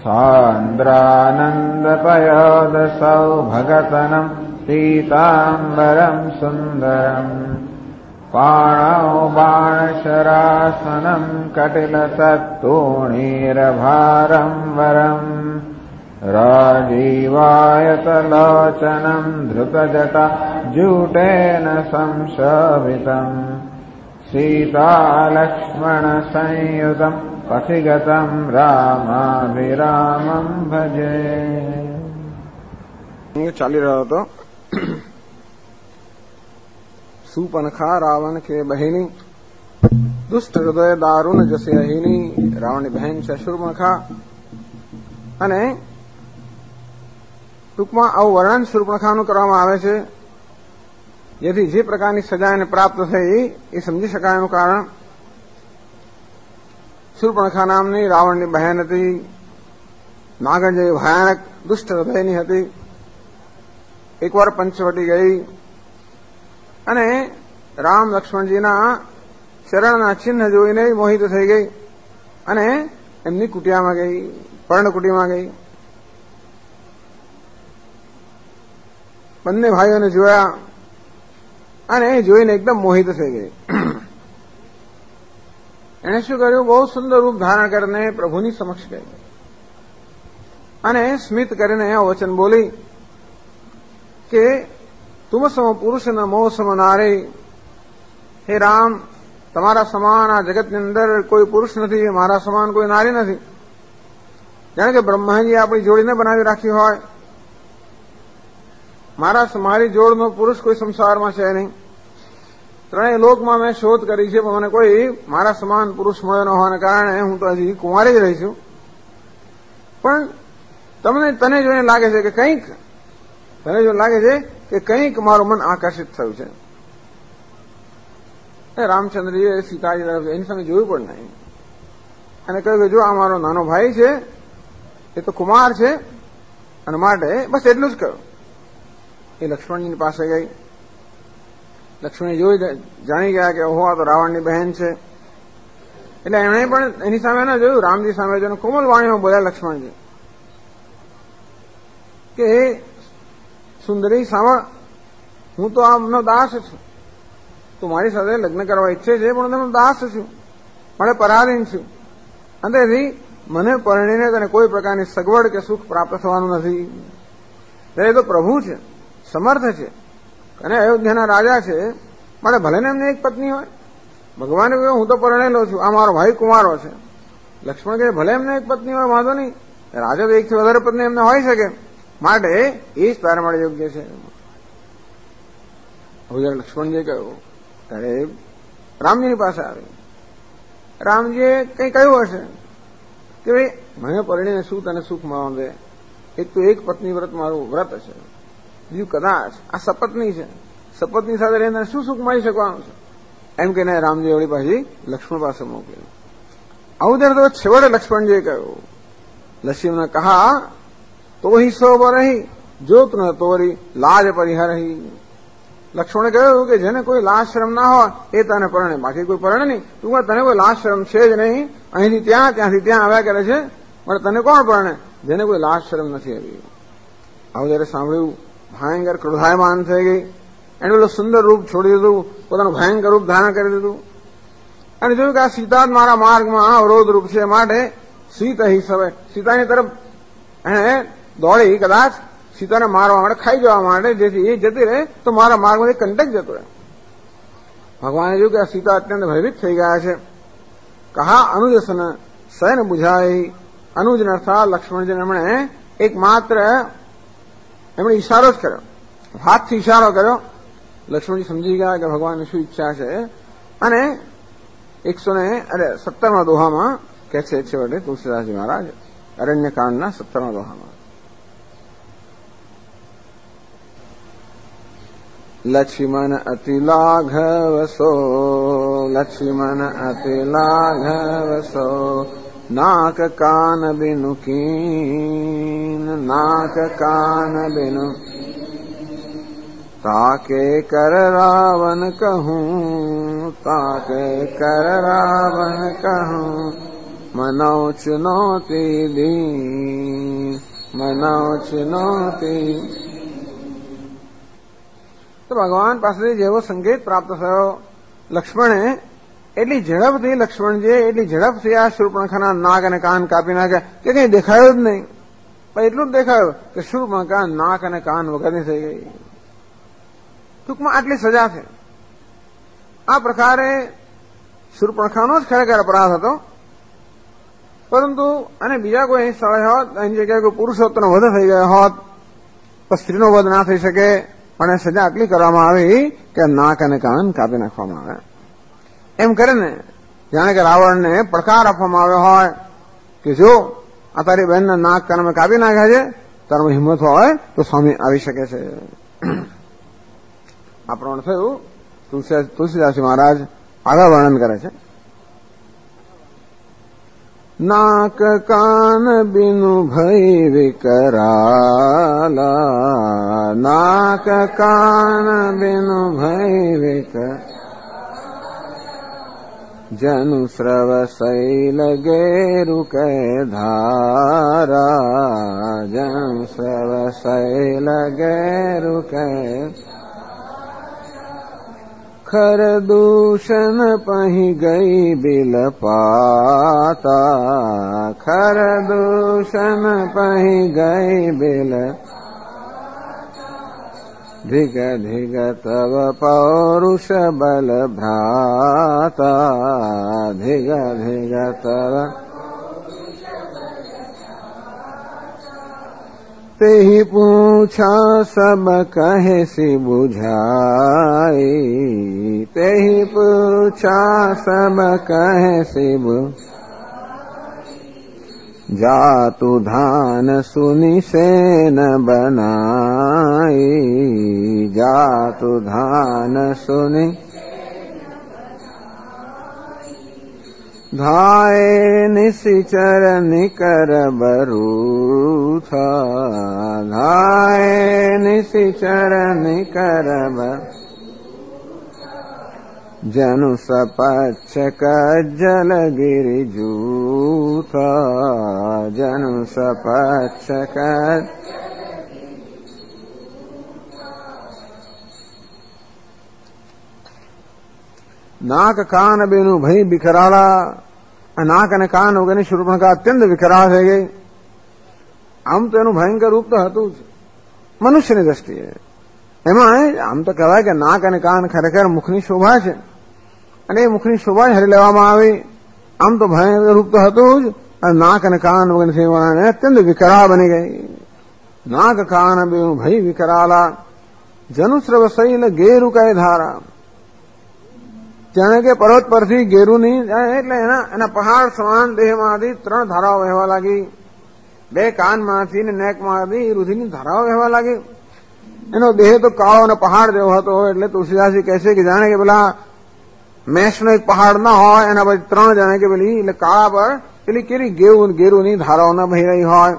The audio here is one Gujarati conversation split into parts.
सान्द्रानन्दपयोदसौभगतनम् पीताम्बरम् सुन्दरम् पाणौ बाणशरासनम् कटिलसत्तूणीरभारम् वरम् राजीवायतलोचनम् धृतजटा जूटेन संशोभितम् सीतालक्ष्मणसंयुतम् पथिगतम् रामाभिरामम् भजे। ચાલી રહ્યો હતો. સુપનખા રાવણ કે બહેની, દુષ્ટ હૃદય દારૂણ જસે અહીની. રાવણની બહેન છે શૂર્પણખા. અને ટૂંકમાં આવું વર્ણન શૂર્પણખાનું કરવામાં આવે છે જેથી જે પ્રકારની સજા એને પ્રાપ્ત થઈ એ સમજી શકાય. એનું કારણ શૂર્પણખા નામની રાવણની બહેન હતી. નાગણ જેવી ભયાનક દુષ્ટ હૃદયની હતી. એકવાર પંચવટી ગઈ અને રામ લક્ષ્મણજીના ચરણના ચિહ્ન જોઈને મોહિત થઈ ગઈ અને એમની કુટિયામાં ગઈ, પર્ણકુટીમાં ગઈ. બંને ભાઈઓને જોયા અને જોઈને એકદમ મોહિત થઈ ગઈ. એણે શું કર્યું? બહુ સુંદર રૂપ ધારણ કરીને પ્રભુની સમક્ષ ગઈ અને સ્મિત કરીને વચન બોલી કે તુમ સમ પુરુષ ન મોહ સમ નારી. હે રામ, તમારા સમાન આ જગતની અંદર કોઈ પુરુષ નથી, મારા સમાન કોઈ નારી નથી. જાણે કે બ્રહ્માજી આપણી જોડીને બનાવી રાખી હોય. મારી જોડનો પુરુષ કોઈ સંસારમાં છે નહીં. ત્રણેય લોકમાં મેં શોધ કરી છે, પણ મને કોઈ મારા સમાન પુરુષ મળ્યો ન હોવાને કારણે હું તો હજી કુંવારી જ રહી છું. પણ તને જોઈને લાગે છે કે કંઈક મારું મન આકર્ષિત થયું છે. રામચંદ્રજીએ સીતાજી તરફ એની સામે જોયું પણ નહીં અને કહ્યું કે જો આ મારો નાનો ભાઈ છે, એ તો કુમાર છે અને માટે બસ એટલું જ કહ્યું. એ લક્ષ્મણજીની પાસે ગઈ. લક્ષ્મણજી જોઈ જાણી ગયા કે ઓહો, આ તો રાવણની બહેન છે. એટલે એમણે પણ એની સામે ન જોયું, રામજી સામે જોયું. કોમલ વાણીમાં બોલ્યા લક્ષ્મણજી કે હે સુંદરી, સાંભળ, હું તો આમનો દાસ છું. તું મારી સાથે લગ્ન કરવા ઈચ્છે છે, પણ હું દાસ છું, મારે પરાધીન છું. અંતેથી મને પરણીને તને કોઈ પ્રકારની સગવડ કે સુખ પ્રાપ્ત થવાનું નથી. એ તો પ્રભુ છે, સમર્થ છે અને અયોધ્યાના રાજા છે, મારે ભલે ને એમને એક પત્ની હોય. ભગવાને કહ્યું હું તો પરણેલો છું, આ મારો ભાઈ કુંવારો છે. લક્ષ્મણ કહે ભલે એમને એક પત્ની હોય, વાંધો નહીં, રાજા તો એકથી વધારે પત્ની એમને હોઈ શકે, માટે એ જ તારા માટે યોગ્ય છે. હવે જયારે લક્ષ્મણજીએ કહ્યું ત્યારે રામજીની પાસે આવી. રામજીએ કંઈ કહ્યું હશે કે ભાઈ મને પરણીને શું તને સુખ મળવા દે? એક તો એક પત્ની વ્રત મારું વ્રત છે, બીજું કદાચ આ સપત્ની છે, સપત્ની સાથે રહીને શું સુખ મળી શકવાનું છે? એમ કહીને રામજી વળી પાછી લક્ષ્મણ પાસે મોકલી. આવું ત્યારે તો છેવટે લક્ષ્મણજીએ કહ્યું, લક્ષ્મણને કહા તો હી સોબ રહી જોત ન તોરી લાજ પરિહરહી. લક્ષ્મણે કહ્યું કે જેને કોઈ લાજ શરમ ના હોય એ તને પરણે, બાકી કોઈ પરણે નહીં. ટૂંકમાં તને કોઈ લાજ શરમ છે જ નહીં. અહીંથી ત્યાં, ત્યાંથી ત્યાં આવ્યા કરે છે, પણ તને કોણ પરણે? જેને કોઈ લાજ શરમ નથી આવી. આવું જયારે સાંભળ્યું ભયંકર ક્રોધાયમાન થઈ ગઈ. એને પેલું સુંદર રૂપ છોડી દીધું, પોતાનું ભયંકર રૂપ ધારણ કરી દીધું અને જોયું કે આ સીતા જ મારા માર્ગમાં અવરોધ રૂપ છે, માટે સીતા હિ સવે, સીતાની તરફ એને દોડી કદાચ સીતાને મારવા માટે, ખાઈ જવા માટે, જેથી એ જતી રહે તો મારા માર્ગમાંથી કંટક જતો રહે. ભગવાને જોયું કે આ સીતા અત્યંત ભયભીત થઈ ગયા છે. કહા અનુજસન સૈન બુઝાઈ. અનુજન અર્થાત લક્ષ્મણજીને એમણે એક માત્ર એમણે ઈશારો જ કર્યો, હાથથી ઈશારો કર્યો. લક્ષ્મણજી સમજી ગયા કે ભગવાનની શું ઈચ્છા છે અને 117મા દોહામાં કહે છે છેવટે તુલસીદાસજી મહારાજ અરણ્યકાંડના 17મા દોહામાં, લક્ષ્મણ અતિ લાઘવ સો, લક્ષ્મણ અતિ લાઘવ સો, નાક કાન બિનુ કીન, નાક કાન બિનુ ताके कर रावण कहूँ, ताके कर रावण कहूँ, मनो चुनौती दी, મનોચિનોતી. તો ભગવાન પાસેથી જેવો સંકેત પ્રાપ્ત થયો લક્ષ્મણે, એટલી ઝડપથી લક્ષ્મણજીએ એટલી ઝડપથી આ શૂર્પણખાના નાક અને કાન કાપી નાખ્યા કે કંઈ દેખાયો જ નહીં. પણ એટલું જ દેખાયું કે શૂર્પણખા નાક અને કાન વગરની થઈ ગઈ. ટૂંકમાં આટલી સજા છે. આ પ્રકારે શૂર્પણખાનો જ ખરેખર અપરાધ હતો. પરંતુ અને બીજા કોઈ સ્થળે હોત, એની જગ્યાએ કોઈ પુરુષોત્તમનો વધ થઈ ગયો હોત તો સ્ત્રીનો વધ ના થઈ શકે. પણ સજા આટલી કરવામાં આવી કે નાક અને કાન કાપી નાખવામાં આવે. એમ કરે ને જાણે કે રાવણને પડકાર આપવામાં આવ્યો હોય કે જો આ તારી બહેનના નાક કાન અમે કાપી નાખ્યા છે, તારામાં હિંમત હોય તો સામે આવી શકે છે. આ પ્રમાણે થયું. તુલસીદાસજી મહારાજ આગળ વર્ણન કરે છે. નાક કાન બિનુ ભય વિકરાલા, નાક કાન બિનુ ભય વિકર, જનુ સ્રવ શૈલ ગેરુ કે ધારા, જનુ સ્રવ શૈલ ગેરુ કે, ખર દૂષણ પહી ગઈ બિલ પાતા, ખર દૂષણ પહી ગઈ બિલ, ધિગ ધિગ તવ પૌરુષ બલ ભ્રાતા, ધિગ ધિગ તવ તેહી પૂછા સબ કહે સી બુઝાઈ, તેહી પૂછા સબ કહે સી જાતુ ધાન સુની સેન બનાઈ, જાતુ ધાન સુની ધાય નિશિચર નિકર બરૂથા, ધાય નિશિચર નિકર બર, જનુ સપચ્છ કજ્જલ ગિરિ જૂથા, જનુ સપચ્છ કજ્જલ. નાક કાન બેનું ભય વિકરાળા. નાક અને કાન વગરની શૂર્પણખા અત્યંત વિકરાળ થઈ ગઈ. આમ તો એનું ભયંકર રૂપ તો હતું જ મનુષ્યની દ્રષ્ટિએ. એમાં આમ તો કહેવાય કે નાક અને કાન ખરેખર મુખની શોભા છે, અને એ મુખની શોભા જ હરી લેવામાં આવી. આમ તો ભયંકર રૂપ તો હતું જ, અને નાક અને કાન વગરની અત્યંત વિકરાળ બની ગઈ. નાક કાન બેનું ભય વિકરાળા, જનુસ્રવ શૈલ ગેરુ કઈ ધારા. જાણે કે પર્વત પરથી ગેરુની એટલે એના પહાડ સમાન દેહમાંથી 3 ધારાઓ વહેવા લાગી. 2 કાનમાંથી ને નેકમાંથી રુધિરની ધારાઓ વહેવા લાગી. એનો દેહ તો કાળો અને પહાડ જેવો હતો. એટલે તુલસીદાસજી કહે છે કે જાણે કે પેલા મેષનો એક પહાડ ના હોય, એના પછી 3 જાણે કે પેલી એટલે કાળા પર પેલી કેવી ગેરુની ધારાઓ ના વહી રહી હોય.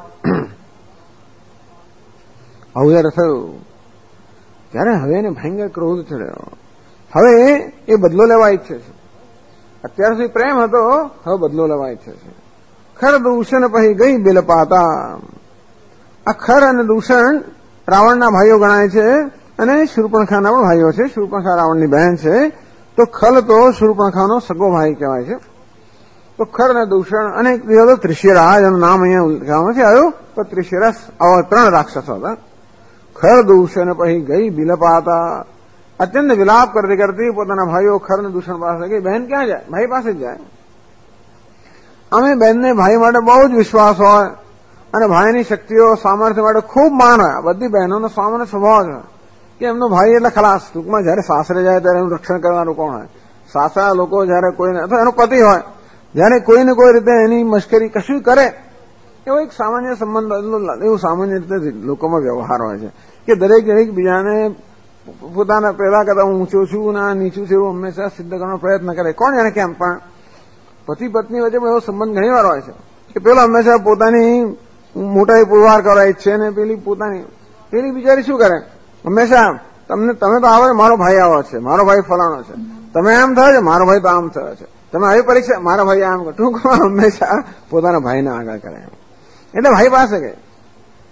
આવું જયારે થયું ત્યારે હવે એને ભયંકર ક્રોધ ચડ્યો. હવે એ બદલો લેવા ઈચ્છે છે. અત્યાર સુધી પ્રેમ હતો, હવે બદલો લેવા ઈચ્છે છે. ખર દૂષણ પછી ગઈ બિલ પાતા. આ ખર અને દૂષણ રાવણના ભાઈઓ ગણાય છે, અને શૂર્પણખાના પણ ભાઈઓ છે. શૂર્પણખા રાવણની બહેન છે, તો ખલ તો શૂર્પણખાનો સગો ભાઈ કહેવાય છે. તો ખર અને દૂષણ અને ત્રિશિરા, એનું નામ અહીંયા કહેવામાં નથી આવ્યું, તો ત્રિશિરા આવા 3 રાક્ષસો હતા. ખર દૂષણ પછી ગઈ બિલ પાતા. અત્યંત વિલાપ કરતી કરતી પોતાના ભાઈઓ ખર અને દૂષણ પાસે ગઈ. બહેન ક્યાં જાય? ભાઈ પાસે જ જાય. અમે બહેનને ભાઈ માટે બહુ જ વિશ્વાસ હોય, અને ભાઈની શક્તિઓ સામર્થ્ય માટે ખૂબ માન હોય. બધી બહેનોનો સામાન્ય સ્વભાવ છે કે એમનો ભાઈ એટલે ખલાસ. ટૂંકમાં જયારે સાસરે જાય ત્યારે એનું રક્ષણ કરવાનું કોણ હોય? સાસરા લોકો જયારે કોઈને, અથવા એનો પતિ હોય, જયારે કોઈને કોઈ રીતે એની મશ્કરી કશું કરે, એવો એક સામાન્ય સંબંધ, એવું સામાન્ય રીતે લોકોમાં વ્યવહાર હોય છે કે દરેક બીજાને પોતાના પેલા કરતા હું ઊંચો છું ના નીચું છે એવું હંમેશા સિદ્ધ કરવાનો પ્રયત્ન કરે. કોણ જાણે કેમ, પણ પતિ પત્ની વચ્ચે એવો સંબંધ ઘણી વાર હોય છે કે પેલો હંમેશા પોતાની મોટાઈ પુરવાર કરવા ઈચ્છે, ને પેલી બિચારી શું કરે, હંમેશા તમે તો આવો, મારો ભાઈ આવો છે, મારો ભાઈ ફલાણો છે, તમે આમ થયો છે, મારો ભાઈ તો આમ થયો છે, તમે આવી પરીક્ષા, મારા ભાઈ આમ કરે. ટૂંકમાં હંમેશા પોતાના ભાઈને આગળ કરે. એટલે ભાઈ પાસે ગઈ.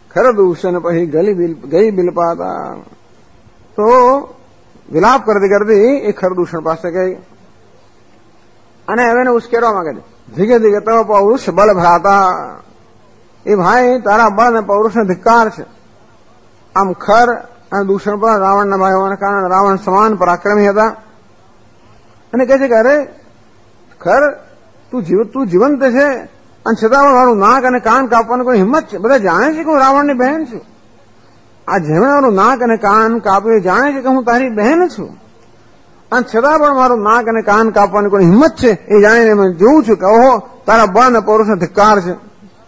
ખરદૂષણ પછી ગઈ બિલપાતા. તો વિલાપ કરતી કરતી એ ખરદૂષણ પાસે ગઈ અને હવે એને ઉશ્કેરવા માંગે છે. ધીગે ધીગે તવ પૌરુષ બળ ભરાતા. એ ભાઈ તારા બળ અને પૌરુષને ધિક્કાર છે. આમ ખર અને દૂષણ પર રાવણના ભાઈ હોવાના કારણે રાવણ સમાન પરાક્રમી હતા અને કહે છે કે અરે ખર તું જીવંત છે અને છતાં મારું નાક અને કાન કાપવાની કોઈ હિંમત છે. બધા જાણે છે કે હું રાવણની બહેન છું. આ જેમણે મારું નાક અને કાન કાપ્યું જાણે છે કે હું તારી બહેન છું અને છતાં પણ મારું નાક અને કાન કાપવાની કોઈ હિંમત છે એ જાણીને મેં જોઉં છું કે ઓહો તારા બળ અને પૌરુષનો ધિક્કાર છે.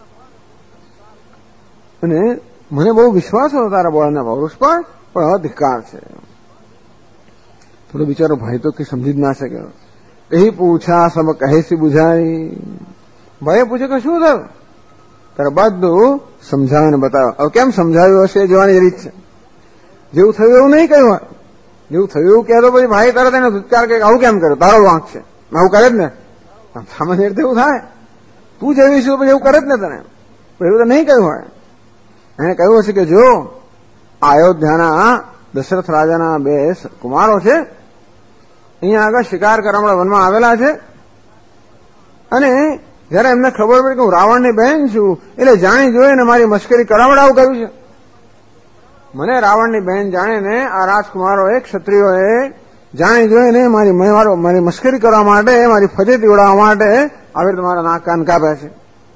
અને મને બહુ વિશ્વાસ હતો તારા બળ અને પૌરુષ પર, પણ હવે ધિક્કાર છે. થોડો બિચારો ભાઈ તો કઈ સમજી જ ના શક્યો. કહી પૂછા સબ કહે સી બુઝાઈ. ભાઈએ પૂછ્યું કે શું થયું? ત્યારે બધું સમજાવીને બતાવ્યો. હવે કેમ સમજાવ્યું હશે જોવાની રીત છે. જેવું થયું એવું નહીં કહ્યું હોય. જેવું થયું એવું કહેતો પછી ભાઈ તરત એનો ધિક્કાર કે આવું કેમ કર્યું, તારો વાંક છે, આવું કરે જ ને. સામાન્ય રીતે એવું થાય. તું જેવી છું પછી એવું કરે જ ને તને. એવું તો નહીં કહ્યું હોય. એને કહ્યું હશે કે જો અયોધ્યાના દશરથ રાજાના 2 કુમારો છે, અહીંયા આગળ શિકાર કરવા વનમાં આવેલા છે અને જયારે એમને ખબર પડી કે હું રાવણની બહેન છું એટલે જાણી જોઈને મારી મશ્કરી કરાવડાવું કહ્યું છે. મને રાવણની બહેન જાણીને આ રાજકુમારોએ ક્ષત્રિયોએ જાણી જોઈને મારી મશ્કરી કરવા માટે, મારી ફજેતી ઉડાવવા માટે આવી રીતે મારા નાક કાન કાપ્યા છે.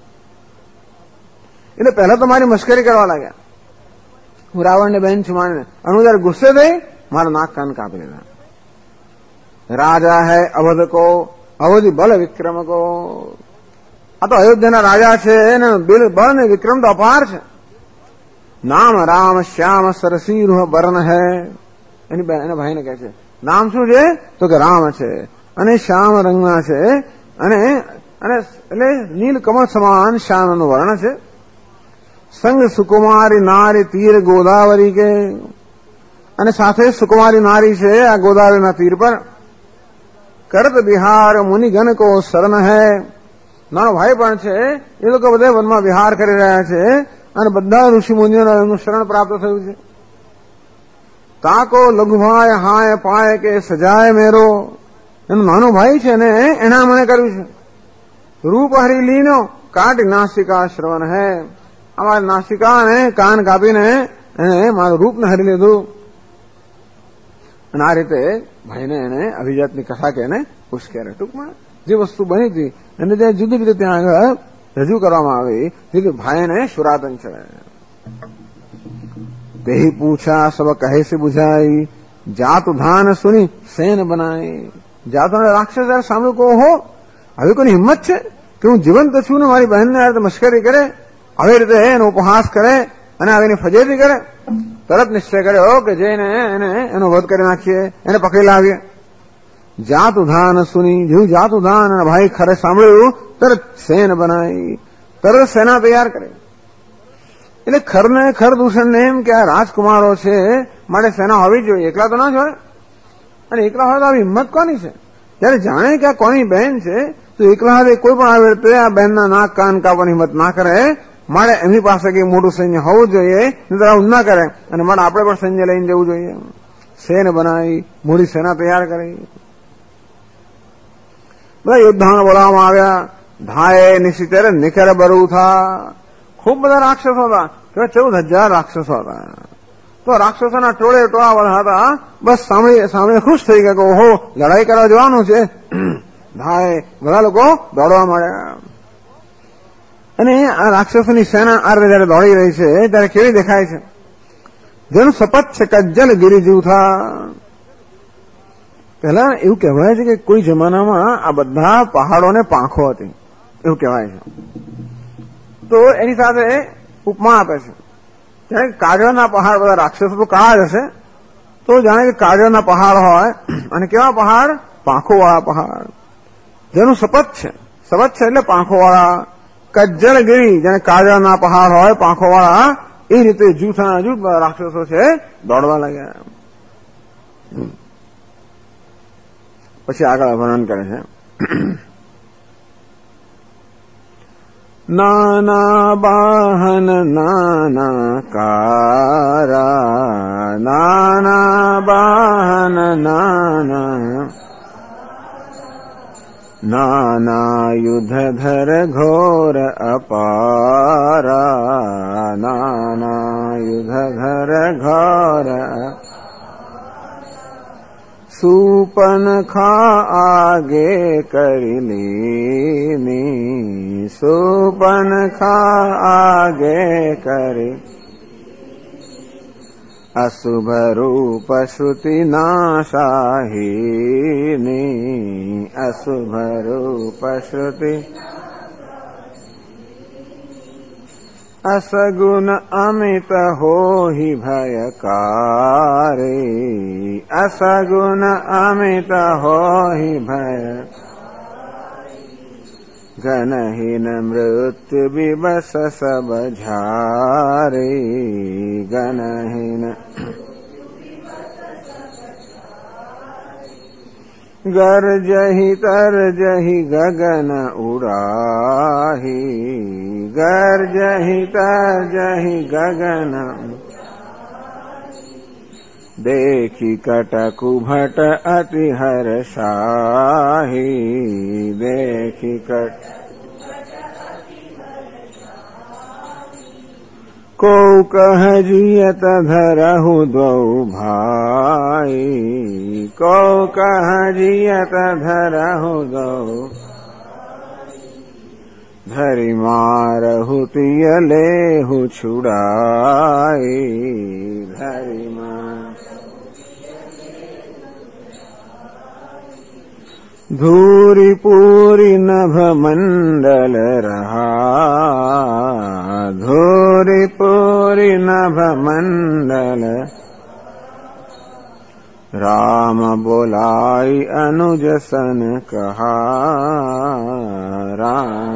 એટલે પહેલા તો મારી મશ્કરી કરવા લાગ્યા, હું રાવણની બહેન છું માનીને. અને હું જયારે ગુસ્સે થઈ મારા નાક કાન કાપી લીધા. રાજા હૈ અવધ કો અવધિ બલ વિક્રમ કો. આ તો અયોધ્યાના રાજા છે, એને બળ ને વિક્રમ તો અપાર છે. નામ રામ શ્યામ સરસી રૂહ બર્ન હૈ. એના ભાઈને કહે છે નામ શું છે? તો કે રામ છે અને શ્યામ રંગના છે અને એટલે નીલ કમળ સમાન શ્યામનું વર્ણ છે. સંગ સુકુમારી નારી તીર ગોદાવરી કે. અને સાથે સુકુમારી નારી છે આ ગોદાવરીના તીર પર. કરત બિહાર મુનિગણ કો શરણ હૈ. નાનો ભાઈ પણ છે, એ લોકો બધા વનમાં વિહાર કરી રહ્યા છે અને બધા ઋષિ મુનિઓને એમનું શરણ પ્રાપ્ત થયું છે. તાકો લઘુભાઈ હાય પાય કે સજાય મેરો. એનો નાનો ભાઈ છે ને એના મને કર્યું છે. રૂપ હરી લીનો કાટી નાસિકા શ્રવણ હૈ. અમારી નાસિકા ને કાન કાપીને એને મારું રૂપને હરી લીધું. અને આ રીતે ભાઈને એને અભિજાતની કથા કે એને ઉશ્કેરે. ટૂંકમાં જે વસ્તુ બની હતી એને જે જુદી રીતે ત્યાં આગળ રજૂ કરવામાં આવી જેથી ભાઈને શુરાતન છે. તેહી પૂછા સબ કહે સે બુઝાઈ. જાત ધાન સુની સેન બનાઈ. જાતોને રાક્ષસ જયારે સાંભળ્યું કહો હો આવી કોઈની હિંમત છે કે હું જીવંત છું ને મારી બહેનને આ રીતે મશ્કરી કરે, આવી રીતે એનો ઉપહાસ કરે અને આવીને ફજેતી કરે. તરત નિશ્ચય કર્યો કે જઈને એનો વધ કરી નાખીએ, એને પકડી લાવીએ. જાતુધાન સુની. જેવું જાતુધાન અને ભાઈ ખરે સાંભળ્યું તરત સેન બનાવી, તરત સેના તૈયાર કરી. એટલે ખરદૂષણને એમ કે આ રાજકુમારો છે માટે સેના હોવી જોઈએ, એકલા તો ના જ હોય. અને એકલા હોય તો આવી હિંમત કોની છે? જયારે જાણે કે આ કોની બહેન છે તો એકલા હાથે કોઈ પણ આવે તો આ બહેનના નાક કાન કાપવાની હિંમત ના કરે. મારે એમની પાસે કઈ મોટું સૈન્ય હોવું જોઈએ, નહીં આવું ના કરે. અને મારે આપણે પણ સૈન્ય લઈને જવું જોઈએ. સેન બનાવી, મોટી સેના તૈયાર કરી. બધા યોદ્ધાને બોલાવવામાં આવ્યા. ધાએ નિશિતરે નિકર બરુ થા. ખૂબ બધા રાક્ષસો હતા, 14,000 રાક્ષસો હતા. તો રાક્ષસોના ટોળા બધા હતા. બસ સામે ખુશ થઈ ગયા કે ઓહો લડાઈ કરવા જવાનું છે. ધાએ બધા લોકો દોડવા માંડ્યા. અને આ રાક્ષસોની સેના આ જયારે દોડી રહી છે ત્યારે કેવી દેખાય છે? જેનું શપથ છે કજ્જલ ગિરિજીવ થા. પહેલા એવું કહેવાય છે કે કોઈ જમાનામાં આ બધા પહાડોને પાંખો હતી એવું કહેવાય છે. તો એની સાથે ઉપમા આપે છે. જાણે કે કાજળના પહાડ, બધા રાક્ષસો તો કાળા જ હશે, તો જાણે કે કાજળના પહાડ હોય અને કેવા પહાડ? પાંખો વાળા પહાડ. જેનું શપથ છે એટલે પાંખો વાળા. કજ્જલ ગિરી, જાણે કાજળના પહાડ હોય પાંખો વાળા, એ રીતે જૂથના જૂથ બધા રાક્ષસો છે દોડવા લાગ્યા. પછી આગળ વર્ણન કરે છે. नाना बाहन नानाकारा, नाना बाहन नाना युधधर घोर अपारा, नाना युधधर घोर सूपनखा आगे कर लीनी, सूपनखा आगे कर अशुभ रूप श्रुति नाशाहीनी, अशुभ रूप श्रुति असगुण अमित होहि भयकारी, असगुण अमित होहि भय गणहीन मृत्यु विवश सब झारे, गणहीन गर्जहि तरजहि गगन उड़ाही, गर्जहि तरजहि गगन देखि कटकु भट अति हर्षाही, देखि कट को कह जियत धरहु द्वौ भाई, को कह जियत धरहु द्वौ धरि मारहु तिय लेहु छुड़ाई, धरि मार धूरी पूरी नभ मंडल रहा, धूरी पूरी नभ मंडल राम बोलाई अनुज सन कहा, राम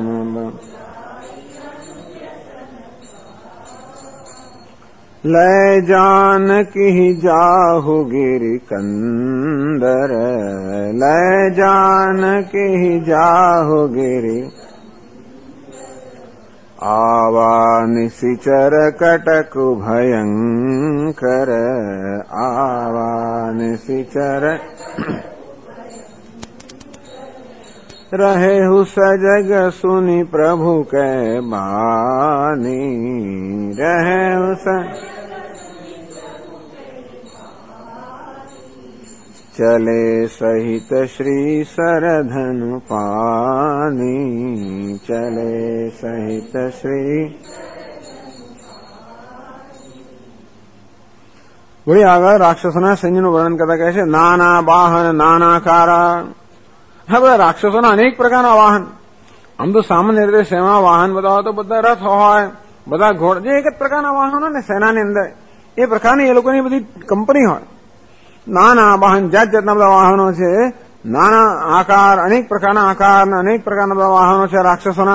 लय जानकी जाहु गिरि कंदर, लय जानकी जाहु गिरि आवा निशिचर कटकु भयंकर, आवा निशिचर रहेहु सजग सुनि प्रभु कै बानी, रहेहु चले सहित श्री सरधनु पानी, चले सहित श्री वही આગળ રાક્ષસોના સૈન્યનું વર્ણન કરતા કહે છે નાના વાહન નાનાકારા. હા, બધા રાક્ષસોના અનેક પ્રકારના વાહન. આમ તો સામાન્ય રીતે સેના વાહન બધા હોય તો બધા રથ હોય, બધા ઘોડ, જે એક જ પ્રકારના વાહનો ને સેનાની અંદર એ પ્રકારની એ લોકોની બધી કંપની હોય. નાના વાહન જાત જાતના બધા વાહનો છે, નાના આકાર, અનેક પ્રકારના આકાર, અનેક પ્રકારના બધા વાહનો છે રાક્ષસોના.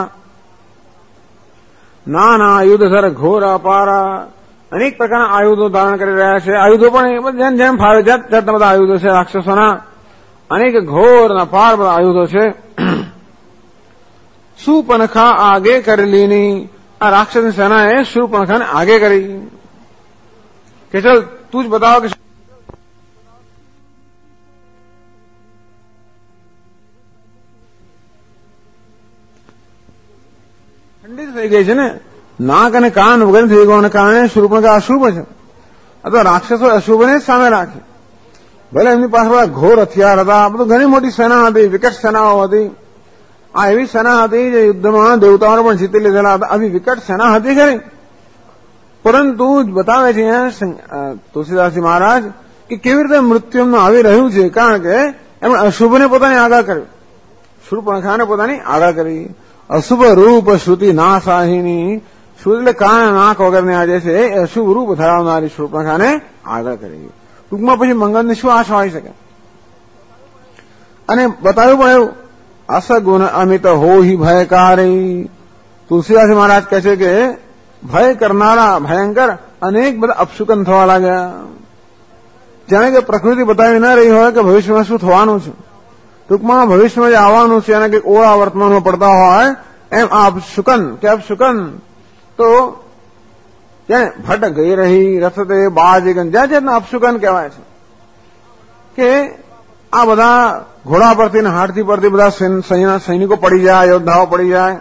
નાના યુદ્ધધર ઘોર અપારા, અનેક પ્રકારના આયુધો ધારણ કરી રહ્યા છે. આયુધો પણ જેમ જેમ ફાવે જાત જાતના બધા આયુધો છે રાક્ષસોના. અનેક ઘોર અને અપાર બધા આયુધો છે. સુપનખા આગે કરેલીની, આ રાક્ષસની સેનાએ સુપનખાને આગે કરી કે ચલ તું જ બતાવો કે ખંડિત થઈ ગઈ છે ને, નાક અને કાન વગર થઈ ગવાને કારણે શૂર્પણખા અશુભ છે. અથવા રાક્ષસો અશુભને જ સામે રાખે. ભલે એમની પાસે બધા ઘોર હથિયાર હતા, બધું ઘણી મોટી સેના હતી, વિકટ સેનાઓ હતી. આ એવી સેના હતી જે યુદ્ધમાં દેવતાઓને પણ જીતી લીધેલા હતા. આવી વિકટ સેના હતી ખરી, પરંતુ બતાવે છે તુલસીદાસજી મહારાજ કે કેવી રીતે મૃત્યુ એમનું આવી રહ્યું છે, કારણ કે એમણે અશુભને પોતાની આગળ કર્યું, શૂર્પણખાને પોતાની આગળ કરી. અશુભ રૂપ શ્રુતિ નાશાહીની, શ્રુતિ એટલે કાન નાક વગરની આ જે છે એ અશુભ રૂપ ધરાવનારી શૂર્પણખાને આગળ કરી. ટૂંકમાં પછી મંગળની શું આશા હોઈ શકે. અને બતાવ્યું પણ એવું અસગુણ અમિત હોહિ ભયકારી. તુલસીદાસજી મહારાજ કહે છે કે ભય કરનારા ભયંકર અનેક બધા અપશુકન થવા લાગ્યા. જાણે કે પ્રકૃતિ બતાવી ન રહી હોય કે ભવિષ્યમાં શું થવાનું છે. ટૂંકમાં ભવિષ્યમાં જે આવવાનું છે અને કંઈક ઓળા વર્તમાનમાં પડતા હોય એમ આપ શુકન કે આપ શુકન તો ત્યાં ભટ ગઈ રહી રથતે બાજગન જ્યાં જ્યાં અપશુકન કહેવાય છે કે આ બધા ઘોડા પરથી ને હાથથી પરથી બધા સૈનિકો પડી જાય, યોદ્ધાઓ પડી જાય.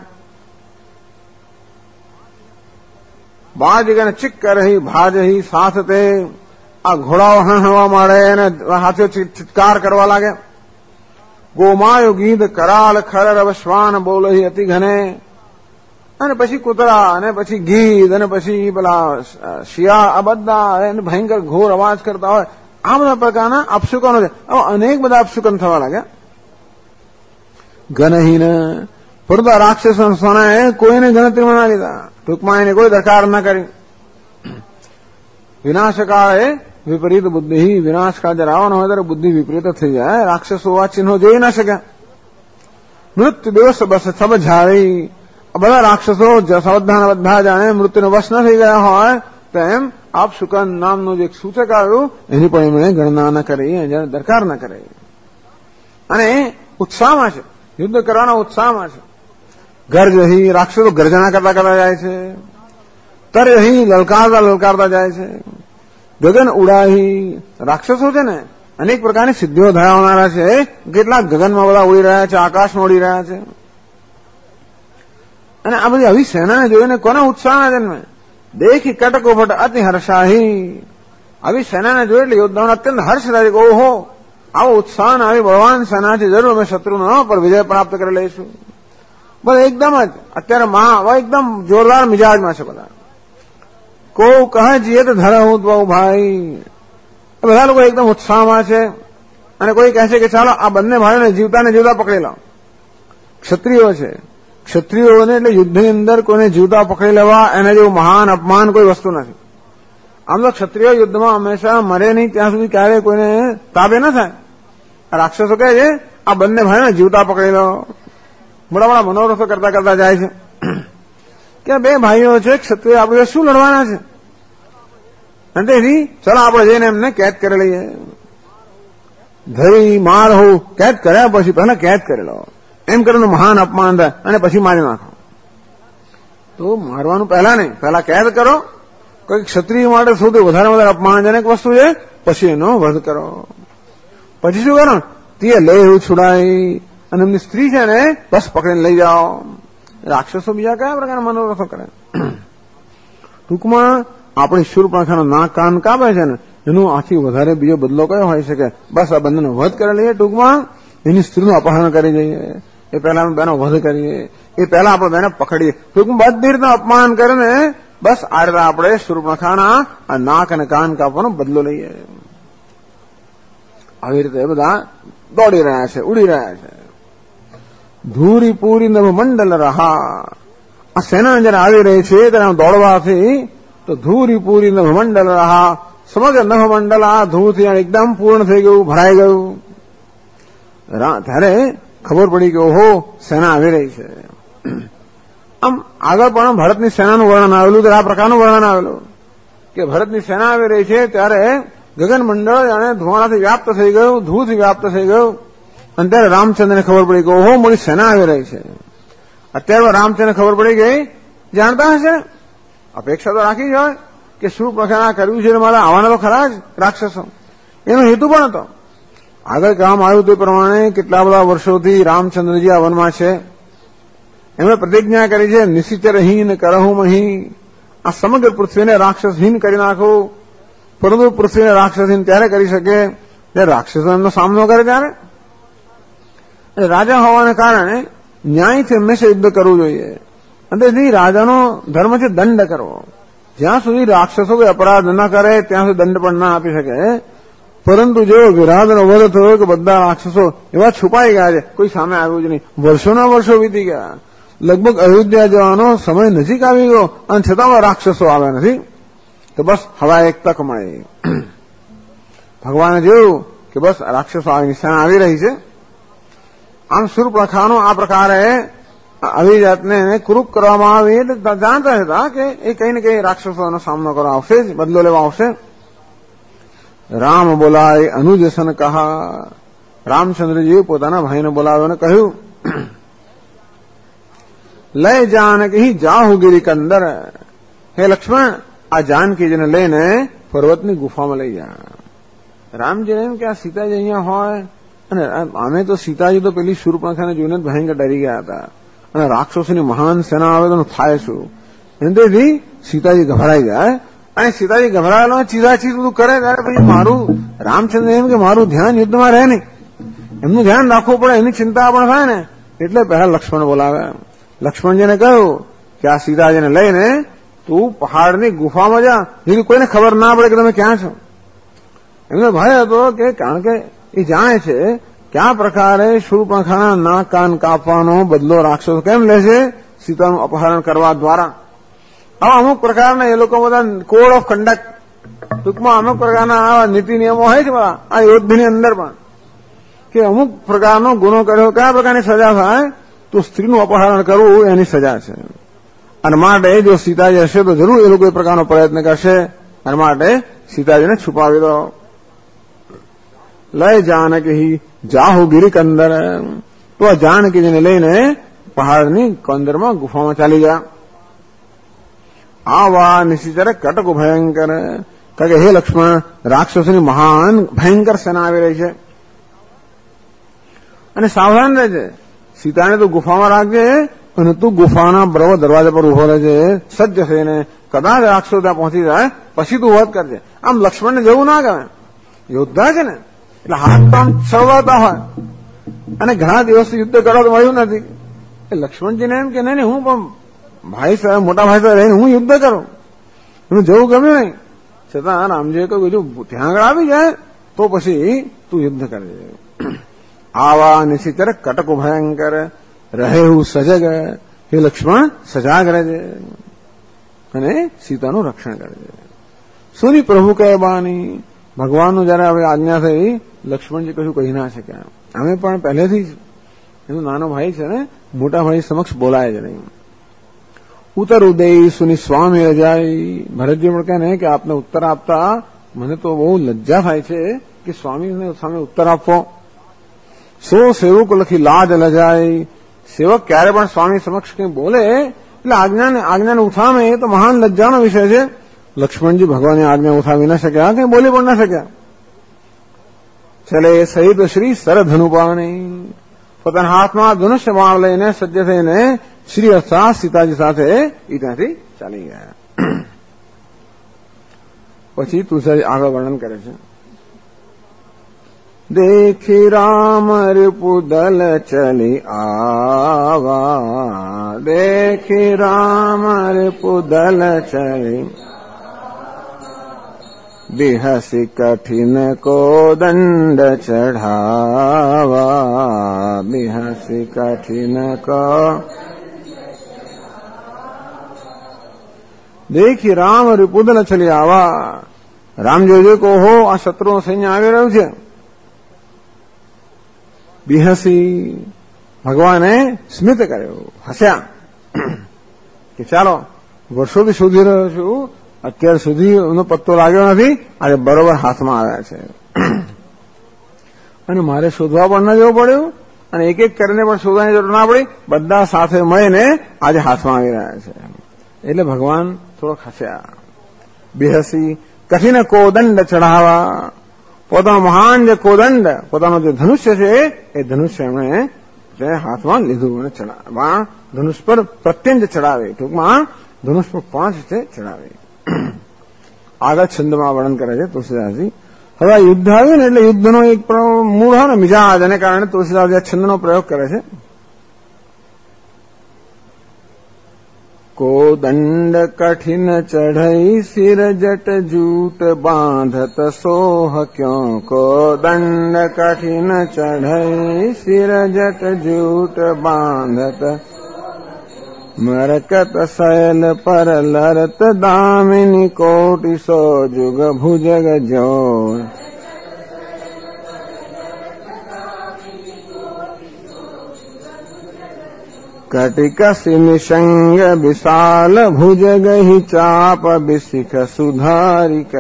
બાજગન ચિક્ક રહી ભાજહી સાથ તે આ ઘોડાઓ હણહણવા માંડે અને હાથે ચિત્કાર કરવા લાગે. ગોમાયો ગીધ કરાલ ખરર શ્વાન બોલહી અતિ ઘને અને પછી કૂતરા અને પછી ગીધ અને પછી પેલા શિયાળ આ બધા એને ભયંકર ઘોર અવાજ કરતા હોય. આ બધા પ્રકારના અપશુકનો છે. અનેક બધા અપશુકન થવા લાગ્યા. ગનહીન બધા રાક્ષસોને કોઈને ગણતરીમાં ના લીધા. ટૂંકમાં એને કોઈ દરકાર ન કરી. વિનાશકાળે વિપરીત બુદ્ધિ વિનાશકાળ જયારે આવવાનો હોય ત્યારે બુદ્ધિ વિપરીત થઈ જાય. રાક્ષસો આ ચિહ્નો જોઈ ના શક્યા. મૃત્યુ દિવસ બસ સબ ઝાડી બધા રાક્ષસો સાવધાન બધા જાણે મૃત્યુનો વશ ન થઈ ગયા હોય તેમ આપ શુકન નામનું જે સૂચક આવ્યું એની પણ એમણે ગણના ન કરી, દરકાર ન કરી. અને ઉત્સાહમાં છે, યુદ્ધ કરવાના ઉત્સાહમાં છે. ગર્જહી રાક્ષસો ગર્જના કરતા કરતા જાય છે. તરહી લલકારતા જાય છે. ગગન ઉડાહી રાક્ષસો છે ને અનેક પ્રકારની સિદ્ધિઓ ધરાવનારા છે. કેટલાક ગગનમાં બધા ઉડી રહ્યા છે, આકાશમાં ઉડી રહ્યા છે. અને આ બધી આવી સેનાને જોઈને કોના ઉત્સાહના જન્મે? દેખી કટકોપટ અતિ હર્ષાહી આવી સેનાને જોઈ એટલે યોદ્ધાઓને અત્યંત હર્ષ થાય કે ઓહો આવો ઉત્સાહ આવી બળવાન સેના છે, જરૂર અમે શત્રુનો પર વિજય પ્રાપ્ત કરી લઈશું. બસ એકદમ જ અત્યારે એકદમ જોરદાર મિજાજમાં છે બધા. કો કહે જીએ તો ધરહું તો ભાઈ બધા લોકો એકદમ ઉત્સાહમાં છે. અને કોઈ કહે છે કે ચાલો આ બંને ભાઈઓને જીવતાને જીવતા પકડી લો. ક્ષત્રિયો છે, ક્ષત્રિયોને એટલે યુદ્ધની અંદર કોઈને જીવતા પકડી લેવા એના જેવું મહાન અપમાન કોઈ વસ્તુ નથી. આમ તો ક્ષત્રિય યુદ્ધમાં હંમેશા મરે નહીં ત્યાં સુધી ક્યારેય કોઈને તાબે ન થાય. રાક્ષસો કહે છે આ બંને ભાઈઓને જીવતા પકડી લો. બડા બડા મનોરથો કરતા કરતા જાય છે કે બે ભાઈઓ છે ક્ષત્રિય આપણે શું લડવાના છે. અને તેથી ચલો આપણે જઈને એમને કેદ કરી લઈએ. ધરી માર હોઉં કેદ કર્યા પછી પહેલા કેદ કરી લો એમ કરીને મહાન અપમાન થાય અને પછી મારી નાખો. તો મારવાનું પહેલા નહીં, પહેલા કેદ કરો. કોઈ ક્ષત્રિય માટે સૌથી વધારે અપમાનજનક વસ્તુ છે, પછી એનો વધ કરો. પછી શું કરો? તે લઈ એવું છુડાય અને એમની સ્ત્રી છે ને બસ પકડીને લઈ જાઓ. રાક્ષસો બીજા કયા પ્રકારના મનોરથો કરે? ટૂંકમાં આપણી શૂર્પણખાનો નાક કાન કાપે છે ને એનું આથી વધારે બીજો બદલો કયો હોય શકે? બસ આ બંનેનો વધ કરી લઈએ. ટૂંકમાં એની સ્ત્રીનું અપહરણ કરી જઈએ. એ પહેલા અમે બેનો વધ કરીએ. એ પહેલા આપણે બેને પકડીએ. ટૂંકમાં બધી રીતના અપમાન કરીને બસ આ રીતે આપણે શૂર્પણખાના આ નાક અને કાન કાપવાનો બદલો લઈએ. આવી રીતે બધા દોડી રહ્યા છે, ઉડી રહ્યા છે. ધૂરી પૂરી નભ મંડલ રહા આ સેના જયારે આવી રહી છે ત્યારે દોડવાથી તો ધૂરી પૂરી નભ મંડલ રહા સમગ્ર નભ મંડલ આ ધૂળથી એકદમ પૂર્ણ થઈ ગયું, ભરાઈ ગયું. ત્યારે ખબર પડી કે ઓહો સેના આવી રહી છે. આમ આગળ પણ ભરતની સેનાનું વર્ણન આવેલું, આ પ્રકારનું વર્ણન આવેલું કે ભરતની સેના આવી રહી છે ત્યારે ગગન મંડળ જાણે ધુમાડાથી વ્યાપ્ત થઈ ગયું, ધૂળથી વ્યાપ્ત થઈ ગયું. અને ત્યારે રામચંદ્રને ખબર પડી કે ઓહો મોટી સેના આવી રહી છે. અત્યારે રામચંદ્રને ખબર પડી ગઈ, જાણતા હશે અપેક્ષા તો રાખી જ હોય કે શું પ્રકારના કર્યું છે મારે આવવાના તો ખરા જ રાક્ષસો. એનો હેતુ પણ હતો. આગળ કહેવામાં આવ્યું તે પ્રમાણે કેટલા બધા વર્ષોથી રામચંદ્રજી આ વનમાં છે. એમણે પ્રતિજ્ઞા કરી છે નિશિચરહીન કરહું મહી આ સમગ્ર પૃથ્વીને રાક્ષસહીન કરી નાખું. પરંતુ પૃથ્વીને રાક્ષસહીન ત્યારે કરી શકે જ્યારે રાક્ષસો એમનો સામનો કરે ત્યારે. રાજા હોવાને કારણે ન્યાયથી હંમેશા યુદ્ધ કરવું જોઈએ. અને તેથી રાજાનો ધર્મ છે દંડ કરવો. જ્યાં સુધી રાક્ષસો કોઈ અપરાધ ન કરે ત્યાં સુધી દંડ પણ ના આપી શકે. પરંતુ જો વિરાટનો વધ થયો કે બધા રાક્ષસો એવા છુપાઈ ગયા છે, કોઈ સામે આવ્યું જ નહીં. વર્ષોના વર્ષો વીતી ગયા, લગભગ અયોધ્યા જવાનો સમય નજીક આવી ગયો અને છતાં રાક્ષસો આવ્યા નથી. તો બસ હવે એક તક મળી. ભગવાને જોયું કે બસ રાક્ષસો આવી રહી છે. આમ શૂર્પણખાનો આ પ્રકારે આવી જાતને કુરૂપ કરવામાં આવી એટલે જાણતા હતા કે એ કઈ ને કઈ રાક્ષસોનો સામનો કરવા આવશે જ, બદલો લેવા આવશે. રામ બોલાય અનુજસન કહા રામચંદ્રજી પોતાના ભાઈને બોલાવ્યો અને કહ્યું લય જાનકી જાહુ ગિરી કંદર. હે લક્ષ્મણ, આ જાનકીજીને લઈને પર્વતની ગુફામાં લઈ જા. રામજીને એમ કે આ સીતાજી અહીંયા હોય, અને અમે તો સીતાજી તો પેલી શૂર્પણખાને જોઈને જ ભયંકર ડરી ગયા હતા, અને રાક્ષસોની મહાન સેના આવે તો થાય શું. તેથી સીતાજી ગભરાઈ જાય, અને સીતાજી ગભરાયેલો ચીજાચીજ બધું કરે ત્યારે પછી મારું રામચંદ્ર એમ કે મારું ધ્યાન યુદ્ધમાં રહે નહીં, એમનું ધ્યાન રાખવું પડે, એની ચિંતા પણ થાય ને. એટલે પહેલા લક્ષ્મણ બોલાવે. લક્ષ્મણજીને કહ્યું કે આ સીતાજીને લઈને તું પહાડની ગુફામાં જા, જેથી કોઈને ખબર ના પડે કે તમે ક્યાં છો. એમને ભય હતો કે કારણ કે એ જાણે છે કે આ પ્રકારે શૂર્પણખાના નાક કાન કાપવાનો બદલો રાક્ષસો કેમ લે છે, સીતાનું અપહરણ કરવા દ્વારા. આવા અમુક પ્રકારના એ લોકો બધા કોડ ઓફ કન્ડક્ટ, ટૂંકમાં અમુક પ્રકારના આવા નીતિ નિયમો હોય છે બધા આ યોદ્ધની અંદર પણ, કે અમુક પ્રકારનો ગુનો કર્યો કયા પ્રકારની સજા થાય, તો સ્ત્રીનું અપહરણ કરવું એની સજા છે. અને માટે જો સીતાજી હશે તો જરૂર એ લોકો એ પ્રકારનો પ્રયત્ન કરશે, અને માટે સીતાજીને છુપાવી દો. લય જાનકી જાહુ ગિરી કંદર. તો આ જાનકીજીને લઈને પહાડની કંદરમાં ગુફામાં ચાલી ગયા. આવા નિશિચર કટકુ ભયંકર. કારણ કે હે લક્ષ્મણ, રાક્ષસોની મહાન ભયંકર સેના આવી રહી છે, અને સાવધાન રહેજે. સીતાને તો ગુફામાં રાખજે, અને તું ગુફાના બરાબર દરવાજા પર ઉભો રહેજે સજ્જ થઈને. કદાચ રાક્ષસો ત્યાં પહોંચી જાય પછી તું વધ કરજે. આમ લક્ષ્મણને જવું ના ગમે, યોદ્ધા છે ને એટલે હાથ તો આમ સળવાતા હોય, અને ઘણા દિવસથી યુદ્ધ કરવા તો મળ્યું નથી. એ લક્ષ્મણજીને એમ કે નહીં હું પણ ભાઈ સાહેબ, મોટા ભાઈ સાહેબ રહીને હું યુદ્ધ કરું, એનું જવું ગમ્યું નહીં. છતાં રામજીએ કહ્યું જો ત્યાં આગળ આવી જાય તો પછી તું યુદ્ધ કરજે. આવા નિશિચર કટકુ ભયંકર રહેવું સજગ. હે લક્ષ્મણ, સજાગ રહેજે અને સીતાનું રક્ષણ કરજે. સુની પ્રભુ કહેવાની. ભગવાનનું જયારે હવે આજ્ઞા થઈ, લક્ષ્મણજી કશું કહી ના શક્યા. અમે પણ પહેલેથી જ એનો નાનો ભાઈ છે ને, મોટા ભાઈ સમક્ષ બોલાય જ નહીં. ઉત્તર ઉદય સુની સ્વામી રજાઈ. ભરતજી પણ કહે ને કે આપને ઉત્તર આપતા મને તો બહુ લજ્જા થાય છે કે સ્વામીને સામે ઉત્તર આપવો. સો સેવક લખી લાજ લજાય. સેવક ક્યારે પણ સ્વામી સમક્ષ કંઈ બોલે એટલે આજ્ઞાને ઉઠાવે એ તો મહાન લજ્જાનો વિષય છે. લક્ષ્મણજી ભગવાનની આજ્ઞા ઉઠાવી ન શક્યા, કંઈ બોલી પણ ન શક્યા. છેલ્લે સહિત શ્રી સરધનુપાણી. પોતાના હાથમાં ધનુષ્ય બાણ લઈને સજ્જ થઈને શ્રી અર્થાત સીતાજી સાથે એ ત્યાંથી ચાલી ગયા. પછી તુલસીજી આગળ વર્ણન કરે છે. દેખી રામ રિપુદલ ચલી આવા. દેખી રામ રિપુદલ ચલી बिहसी कठिन को दंड चढ़ावा. बिहसी कठिन को. देखी राम रिपुदल चली आवा. રામ જોજો કહો આ શત્રુનું સૈન્ય આવી રહ્યું છે. બિહસી, ભગવાને સ્મિત કર્યો, હસ્યા કે ચાલો વર્ષોથી શોધી રહ્યો છું, અત્યાર સુધી એનો પત્તો લાગ્યો નથી, આજે બરોબર હાથમાં આવ્યા છે. અને મારે શોધવા પણ ન જવું પડ્યું, અને એક એક કરીને પણ શોધવાની જરૂર ના પડી, બધા સાથે મળીને આજે હાથમાં આવી રહ્યા છે. એટલે ભગવાન થોડોક હસ્યા. બેહસી કઠિન કોદંડ ચઢાવા. પોતાનો મહાન જે કોદંડ, પોતાનો જે ધનુષ્ય છે એ ધનુષ્ય એમણે હાથમાં લીધું અને ધનુષ પર પ્રત્યંજ ચડાવે. ટૂંકમાં ધનુષ પર 5 છે ચડાવે. આગળ છંદમાં વર્ણન કરે છે તુલસીદાસજી. હવે યુદ્ધ આવ્યું ને એટલે યુદ્ધનો એક મૂળ હોય ને મિજાજ, એને કારણે તુલસીદાસજી આ છંદનો પ્રયોગ કરે છે. કોદંડ કઠિન ચઢઈ સિર જટ જૂટ બાંધત સોહ ક્યો. કોદંડ કઠિન ચઢઈ સિર જટ જૂટ બાંધત મરકત શૈલ પર લરત દામિની કોટિ સો જુગ ભુજગ જો. કટિકસि નિષંગ વિશાલ ભુજગ હિ ચાપ બિશિખ સુધારિક.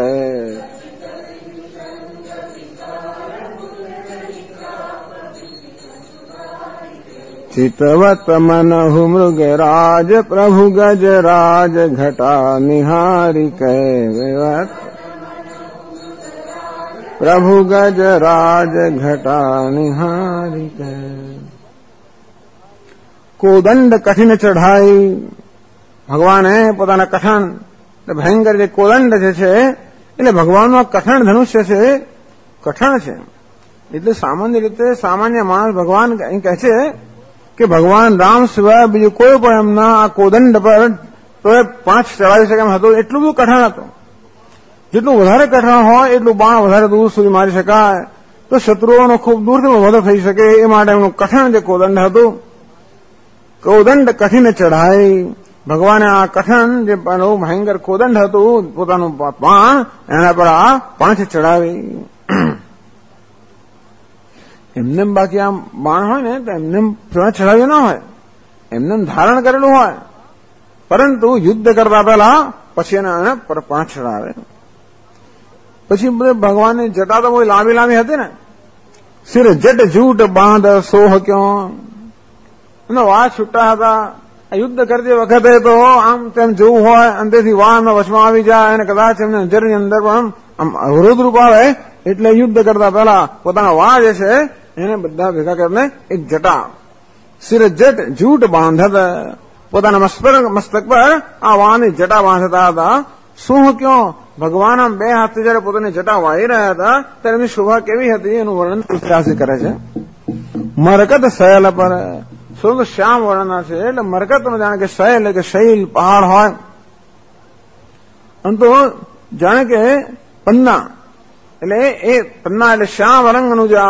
चितवत मनहु मृगराज प्रभु गजराज घटा निहारी कैवत प्रभु गजराज घटा निहारी कै કોદંડ કઠિન ચઢાઈ ભગવાને પોતાના કઠણ ભયંકર જે કોદંડ જે છે એટલે ભગવાનનું કઠણ ધનુષ્ય છે કઠણ છે એટલે સામાન્ય રીતે સામાન્ય માણસ ભગવાન કહે છે કે ભગવાન રામ સિવાય બીજું કોઈ પણ એમના આ કોદંડ પર તો 5 ચડાવી શકે એમ હતું. એટલું બધું કઠણ હતું. જેટલું વધારે કઠણ હોય એટલું બાણ વધારે દૂર સુધી મારી શકાય તો શત્રુઓનો ખૂબ દૂરથી વધુ થઈ શકે એ માટે એમનું કઠણ જે કોદંડ હતું. કોદંડ કઠિન ચઢાઈ ભગવાને આ કઠણ જે ભયંકર કોદંડ હતું પોતાનું બાણ એના પર આ પાંચ ચડાવી. એમને બાકી આમ બાણ હોય ને તો એમને ચડાવ્યું ના હોય, એમને ધારણ કરેલું હોય, પરંતુ યુદ્ધ કરતા પહેલા પછી એને પર પાંચ ચડાવે. પછી ભગવાનની જટા તો બહુ લાંબી લાંબી હતી ને, સિર જટ જૂટ બાંધ સોહ ક્યો, એમના વાળ છૂટા હતા. યુદ્ધ કરતી વખતે તો આમ તેમ જોવું હોય અંદરથી વાળ એમના વચમાં આવી જાય અને કદાચ એમને નજરની અંદર પણ આમ અવરોધરૂપ આવે એટલે યુદ્ધ કરતા પહેલા પોતાના વાળ જે છે એને બધા ભેગા કરીને એક જટા સિર જટ જૂટ બાંધત પોતાના મસ્તક પર આ વાળની જટા બાંધતા હતા. શું ક્યો ભગવાન આમ બે હાથથી જયારે પોતાની જટા વાળી રહ્યા હતા ત્યારે એમની શોભા કેવી હતી એનું વર્ણન તુલસીદાસે કરે છે. મરકત શૈલ પર શુદ્ધ શ્યામ વર્ણના છે એટલે મરકત જાણે કે શૈલ કે શૈલ પહાડ હોય તો જાણે કે પન્ના એટલે એ પન્ના એટલે શ્યામ રંગનું જે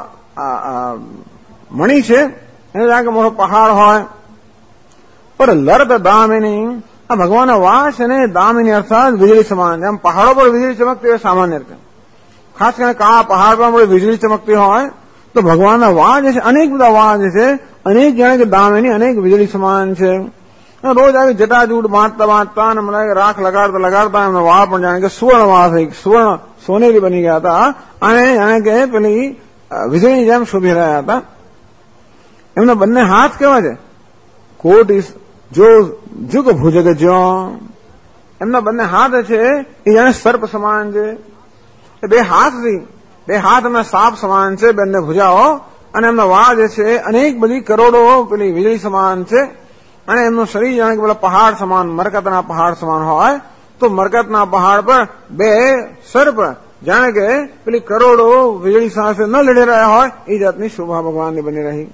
મણી છે એને જાણે કે મોટો પહાડ હોય. પર લર્દ દામિની આ ભગવાનના વાળ છે ને દામિની અર્થાત વીજળી સમાન. જેમ પહાડો પર વીજળી ચમકતી હોય સામાન્ય રીતે, ખાસ કરીને કાળા પહાડ પર વીજળી ચમકતી હોય તો ભગવાનના વાળ જે છે અનેક બધા વાળ જે છે અનેક જાણે કે દામિની અનેક વીજળી સમાન છે. રોજ આવી જટાજૂટ બાંધતા બાંધતા અને મને રાખ લગાડતા લગાડતા એમના વાળ પણ જાણે કે સુવર્ણ વાળ થઈ સુવર્ણ સોનેરી બની ગયા હતા અને જાણે કે પેલી વીજળી જેમ શોભી રહ્યા હતા. એમના બંને હાથ કેવા છે કોટ જો જુગ ભુજગ જો, એમના બંને હાથ છે એ જાણે સર્પ સમાન છે. બે હાથ એમના સાપ સમાન છે, બંને ભુજાઓ, અને એમના વાળ જે છે અનેક બધી કરોડો પેલી વીજળી સમાન છે. અને એમનું શરીર જાણે કે પેલા પહાડ સમાન મરકતના પહાડ સમાન હોય તો મરકતના પહાડ પર બે સર્પ જાણે કે પેલી કરોડો વીજળી સાથે ન લડી રહ્યા હોય એ જાતની શોભા ભગવાનની બની રહી.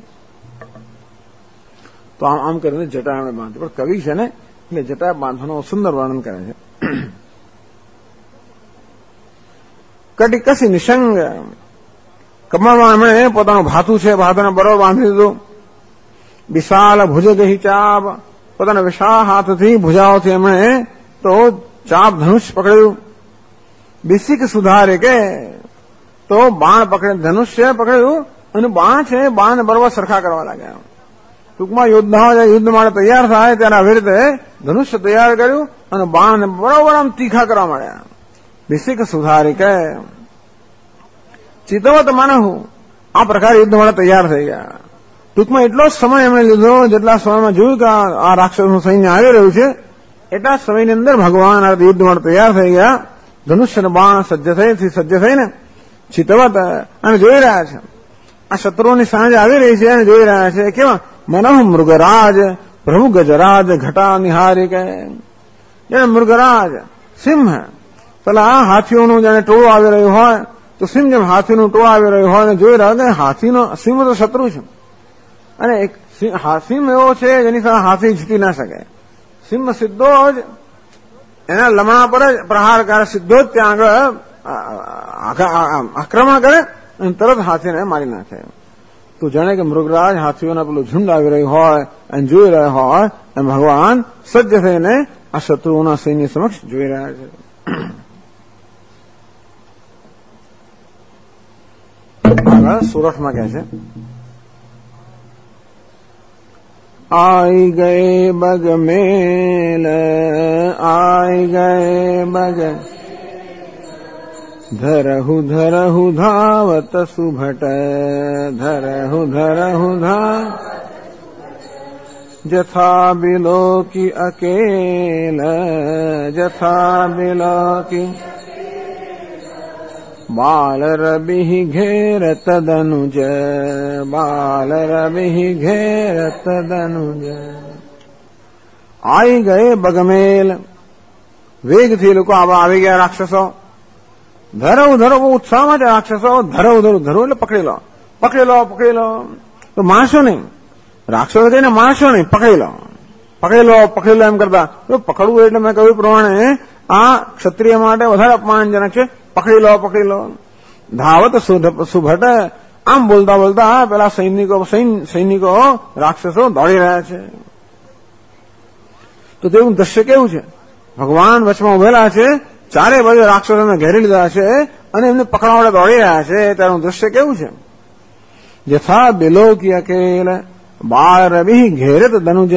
તો આમ કરીને જટા એમણે બાંધી. પણ કવિ છે ને એટલે જટા બાંધવાનું સુંદર વર્ણન કરે છે. કટિકસી નિશંગ કમરમાં એમણે પોતાનું ભાથું છે ભાથુને બરોબર બાંધી દીધું. વિશાલ ભુજગ ચાપ પોતાના વિશાળ હાથથી ભુજાઓથી એમણે તો ચાપ ધનુષ પકડ્યું. બિસિક સુધારે કે તો બાણ પકડે ધનુષ્ય પકડ્યું અને બાણ છે બાણને બરોબર સરખા કરવા લાગ્યા. ટૂંકમાં યોદ્ધાઓ યુદ્ધ માટે તૈયાર થાય ત્યારે આવી રીતે ધનુષ્ય તૈયાર કર્યું અને બાણને બરોબર આમ તીખા કરવા માંડ્યા. બિસિક સુધારી કે ચિતવત માનહુ આ પ્રકારે યુદ્ધ માટે તૈયાર થઈ ગયા. ટૂંકમાં એટલો જ સમય એમણે લીધો જેટલા સમયમાં જોયું કે આ રાક્ષસનું સૈન્ય આવી રહ્યું છે એટલા સમયની અંદર ભગવાન આ યુદ્ધ માટે તૈયાર થઈ ગયા. ધનુષ્ય બાણ સજ્જ થઈને ચિતવત અને જોઈ રહ્યા છે આ શત્રુઓની સાંજે આવી રહી છે અને જોઈ રહ્યા છે કેવા મનઃ મૃગરાજ પ્રભુ ગજરાજ ઘટા નિહારી કે જાણે મૃગરાજ સિંહ પેલા હાથીઓનું જાણે ટોળું આવી રહ્યું હોય તો સિંહ જેમ હાથીનું ટોળું આવી રહ્યું હોય અને જોઈ રહ્યા કે હાથીનો સિંહ તો શત્રુ છે અને એક સિંહ એવો છે જેની સાથે હાથી જીતી ના શકે. સિંહ સીધો જ એના લમણા પર જ પ્રહાર કરે, સીધો જ ત્યાં આગળ આક્રમણ કરે અને તરત હાથીને મારી નાખે. તો જાણે કે મૃગરાજ હાથીઓના પેલું ઝુંડ આવી રહ્યું હોય અને જોઈ રહ્યા હોય એમ ભગવાન સજ્જ થઈને આ શત્રુઓના સૈન્ય સમક્ષ જોઈ રહ્યા છે. આગળ સુરતમાં કહે છે आई गए बग मेल आई गए बग धरहु ધાવત સુભટ ધરહુ ધાવ जथा बिलोकी अकेल जथा बिलोकी बाल रवि घेरत दनुज बाल रवि घेरत दनुज। आई गए बगमेल, વેગથી લોકો આવા આવી ગયા રાક્ષસો. ધરો ધરો બહુ ઉત્સાહમાં જ રાક્ષસો ધરો ધરો ધરો એટલે પકડી લો પકડી લો પકડી લો. તો માણસો નહીં, રાક્ષસો કહીને માણસો નહીં, પકડી લો પકડી લો પકડી લો એમ કરતા. તો પકડવું એટલે મેં કહ્યું પ્રમાણે આ ક્ષત્રિય માટે વધારે અપમાનજનક છે. પકડી લો પકડી લો. ધાવત સુભટ આમ બોલતા બોલતા પેલા સૈનિકો રાક્ષસો દોડી રહ્યા છે. તો તેવું દ્રશ્ય કેવું છે? ભગવાન વચમાં ઉભેલા છે, ચારે બાજુ રાક્ષસોને ઘેરી લીધા છે અને એમને પકડવા માટે દોડી રહ્યા છે. તેનું દ્રશ્ય કેવું છે? યથા બિલોકી અકેલ બાળ રવિ ઘેરત દનુજ.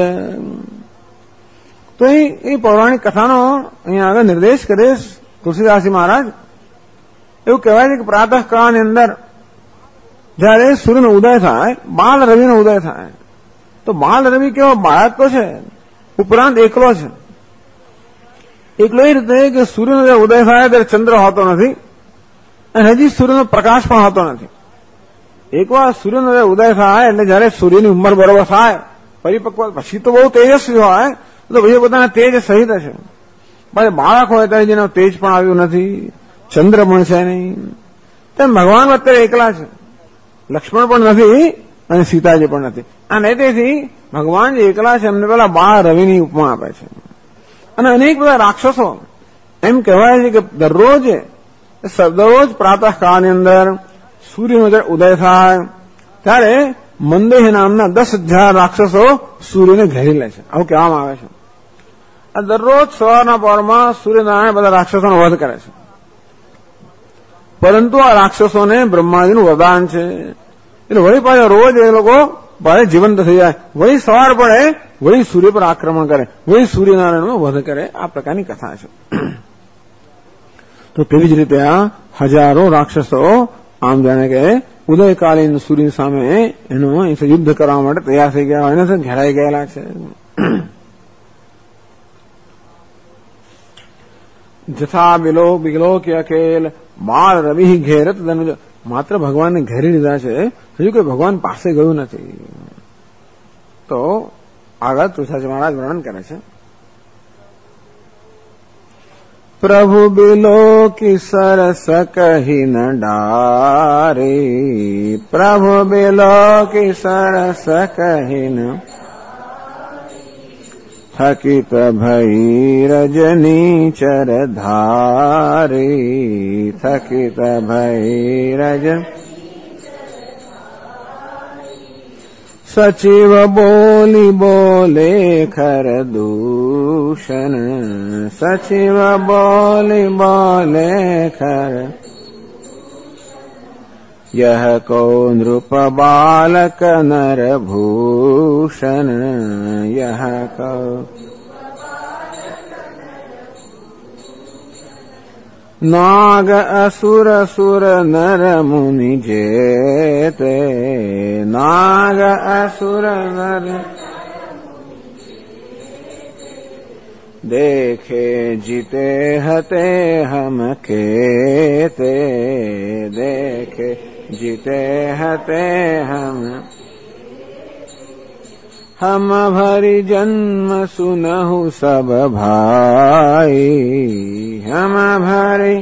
તો એ પૌરાણિક કથાનો અહીંયા આગળ નિર્દેશ કરે તુલસીદાસજી મહારાજ. એવું કહેવાય છે કે પ્રાતઃકાળની અંદર જયારે સૂર્યનો ઉદય થાય, બાળ રવિનો ઉદય થાય, તો બાળ રવિ કેવો બાળક તો છે, ઉપરાંત એકલો છે. એકલો એ રીતે કે સૂર્યનો જે ઉદય થાય ત્યારે ચંદ્ર હોતો નથી અને હજી સૂર્યનો પ્રકાશ પણ હોતો નથી. એકવાર સૂર્યનો જે ઉદય થાય એટલે જયારે સૂર્યની ઉંમર બરોબર થાય પરિપક્વ, પછી તો બહુ તેજસ્વી હોય, તો પછી પોતાના તેજ સહિત છે. પણ બાળક હોય ત્યારે જેનો તેજ પણ આવ્યું નથી, ચંદ્ર પણ છે નહીં, તેમ ભગવાન અત્યારે એકલા છે. લક્ષ્મણ પણ નથી અને સીતાજી પણ નથી. અને તેથી ભગવાન જે એકલા છે એમને પેલા બાળ રવિની ઉપમા આપે છે. અને અનેક બધા રાક્ષસો એમ કહેવાય છે કે દરરોજ પ્રાતઃકાળની અંદર સૂર્યનો જયારે ઉદય થાય ત્યારે મંદેહ નામના 10,000 રાક્ષસો સૂર્યને ઘેરી લે છે, આવું કહેવામાં આવે છે. આ દરરોજ સવારના પહોરમાં સૂર્યનારાયણ બધા રાક્ષસોનો વધ કરે છે. પરંતુ આ રાક્ષસોને બ્રહ્માજીનું વરદાન છે એટલે વળી પાછા રોજ એ લોકો ભારે જીવંત થઈ જાય, વળી સવાર પડે વળી સૂર્ય પર આક્રમણ કરે, વળી સૂર્યનારાયણનો વધ કરે. આ પ્રકારની કથા છે. તો તેવી જ રીતે આ હજારો રાક્ષસો આમ જાણે કે ઉદયકાલીન સૂર્ય સામે એનું યુદ્ધ કરવા માટે તૈયાર થઈ ગયા હોય ને ઘેરાઈ ગયેલા છે. જથા બિલોકી અકેલ બાળ રવિ ઘેરત દનુજ. માત્ર ભગવાનને ઘેરી લીધા છે, હજુ કોઈ ભગવાન પાસે ગયું નથી. તો આગળ તુલસીદાસ મહારાજ વર્ણન કરે છે. પ્રભુ બિલોકી સરસ કહી ન ડારે પ્રભુ બિલોકી સરસ કહી ન થકિત ભઈ રજની ચર ધારી થકિત ભઈ રજ સચિવ બોલી બોલે ખર દૂષણ સચિવ બોલી બોલે ખર यह को नृप बालक नर भूषण यह को नाग असुर सुर नर मुनि जेते नाग असुर नर देखे जीते हते हम केते देखे जीते हते हम भरी जन्म सुनहु सब भाई हम भरी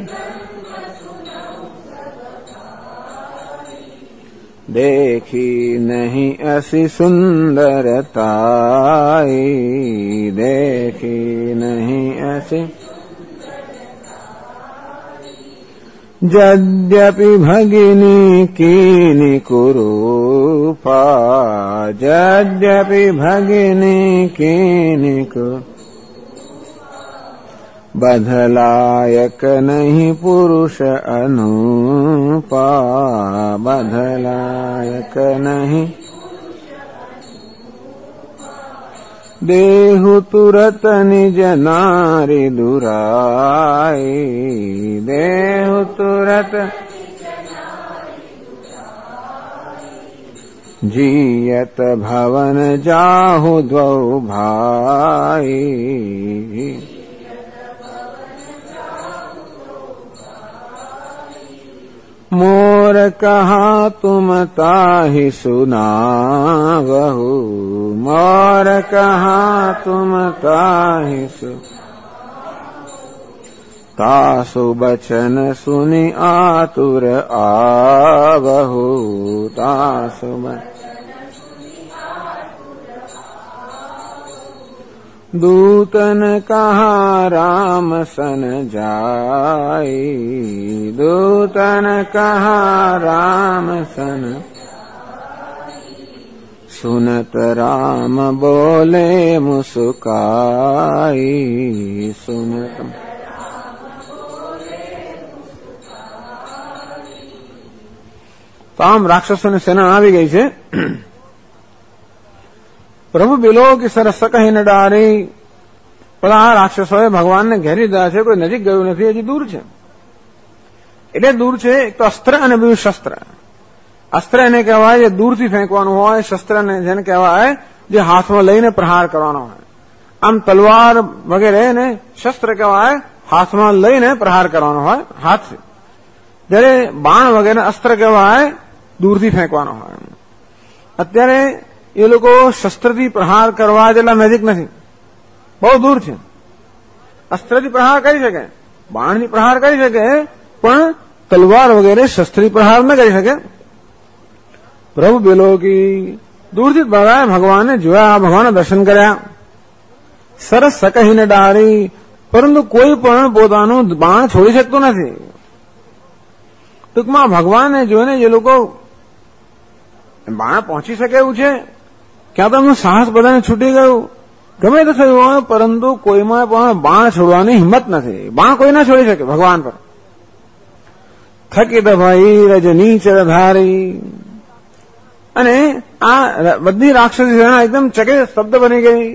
देखी नहीं असी सुंदरताई देखी नहीं असी यद्यपि भगिनी कीनि कुरूपा यद्यपि भगिनी कीनि बधलायक नहीं पुरुष अनूपा बधलायक नहीं देहु तुरत निज नारी दुराई देहु तुरत જીયત ભવન જાહુ દ્વૌ ભાઈ मोर कहा तुम ताहि सुनावहु मोर कहा तुम ताहि तासु बचन सुनि आतुर आवहु तासु दूतन कहा राम सन जाई दूतन कहा राम सन सुनत राम बोले मुस्काई सुनत તો આમ રાક્ષસોની સેના આવી ગઈ છે. પ્રભુ બિલો કે સરસ કહીને ડારી બધા આ રાક્ષસોએ ભગવાનને ઘેરી દીધા છે. કોઈ નજીક ગયું નથી, હજી દૂર છે. એટલે દૂર છે એક તો અસ્ત્ર અને બીજું શસ્ત્ર. અસ્ત્ર એને કહેવાય જે દૂરથી ફેંકવાનું હોય, શસ્ત્રને જેને કહેવાય જે હાથમાં લઈને પ્રહાર કરવાનો હોય. આમ તલવાર વગેરે ને શસ્ત્ર કહેવાય હાથમાં લઈને પ્રહાર કરવાનો હોય હાથથી. જ્યારે બાણ વગેરે અસ્ત્ર કહેવાય દૂરથી ફેંકવાનો હોય. અત્યારે એ લોકો શસ્ત્રથી પ્રહાર કરવા જેટલા નજીક નથી, બહુ દૂર છે. અસ્ત્રથી પ્રહાર કરી શકે, બાણથી પ્રહાર કરી શકે, પણ તલવાર વગેરે શસ્ત્રથી પ્રહાર ન કરી શકે. પ્રભુ બેલો કી દૂરથી ભગવાનને જોયા, ભગવાનના દર્શન કર્યા. સરસ સકહીને ડારી, પરંતુ કોઈ પણ પોતાનું બાણ છોડી શકતું નથી. ટૂંકમાં ભગવાનને જોઈને જે લોકો બાણ પહોંચી શકે એવું છે, ક્યાં તો એમનું સાહસ બધાને છૂટી ગયું, ગમે તે થયું હોય, પરંતુ કોઈમાં પણ બાણ છોડવાની હિંમત નથી. બાણ કોઈ ના છોડી શકે ભગવાન પર. થકિત ભાઈ રજની ચરધારી, અને આ બધી રાક્ષસી સેના એકદમ ચકિત શબ્દ બની ગઈ.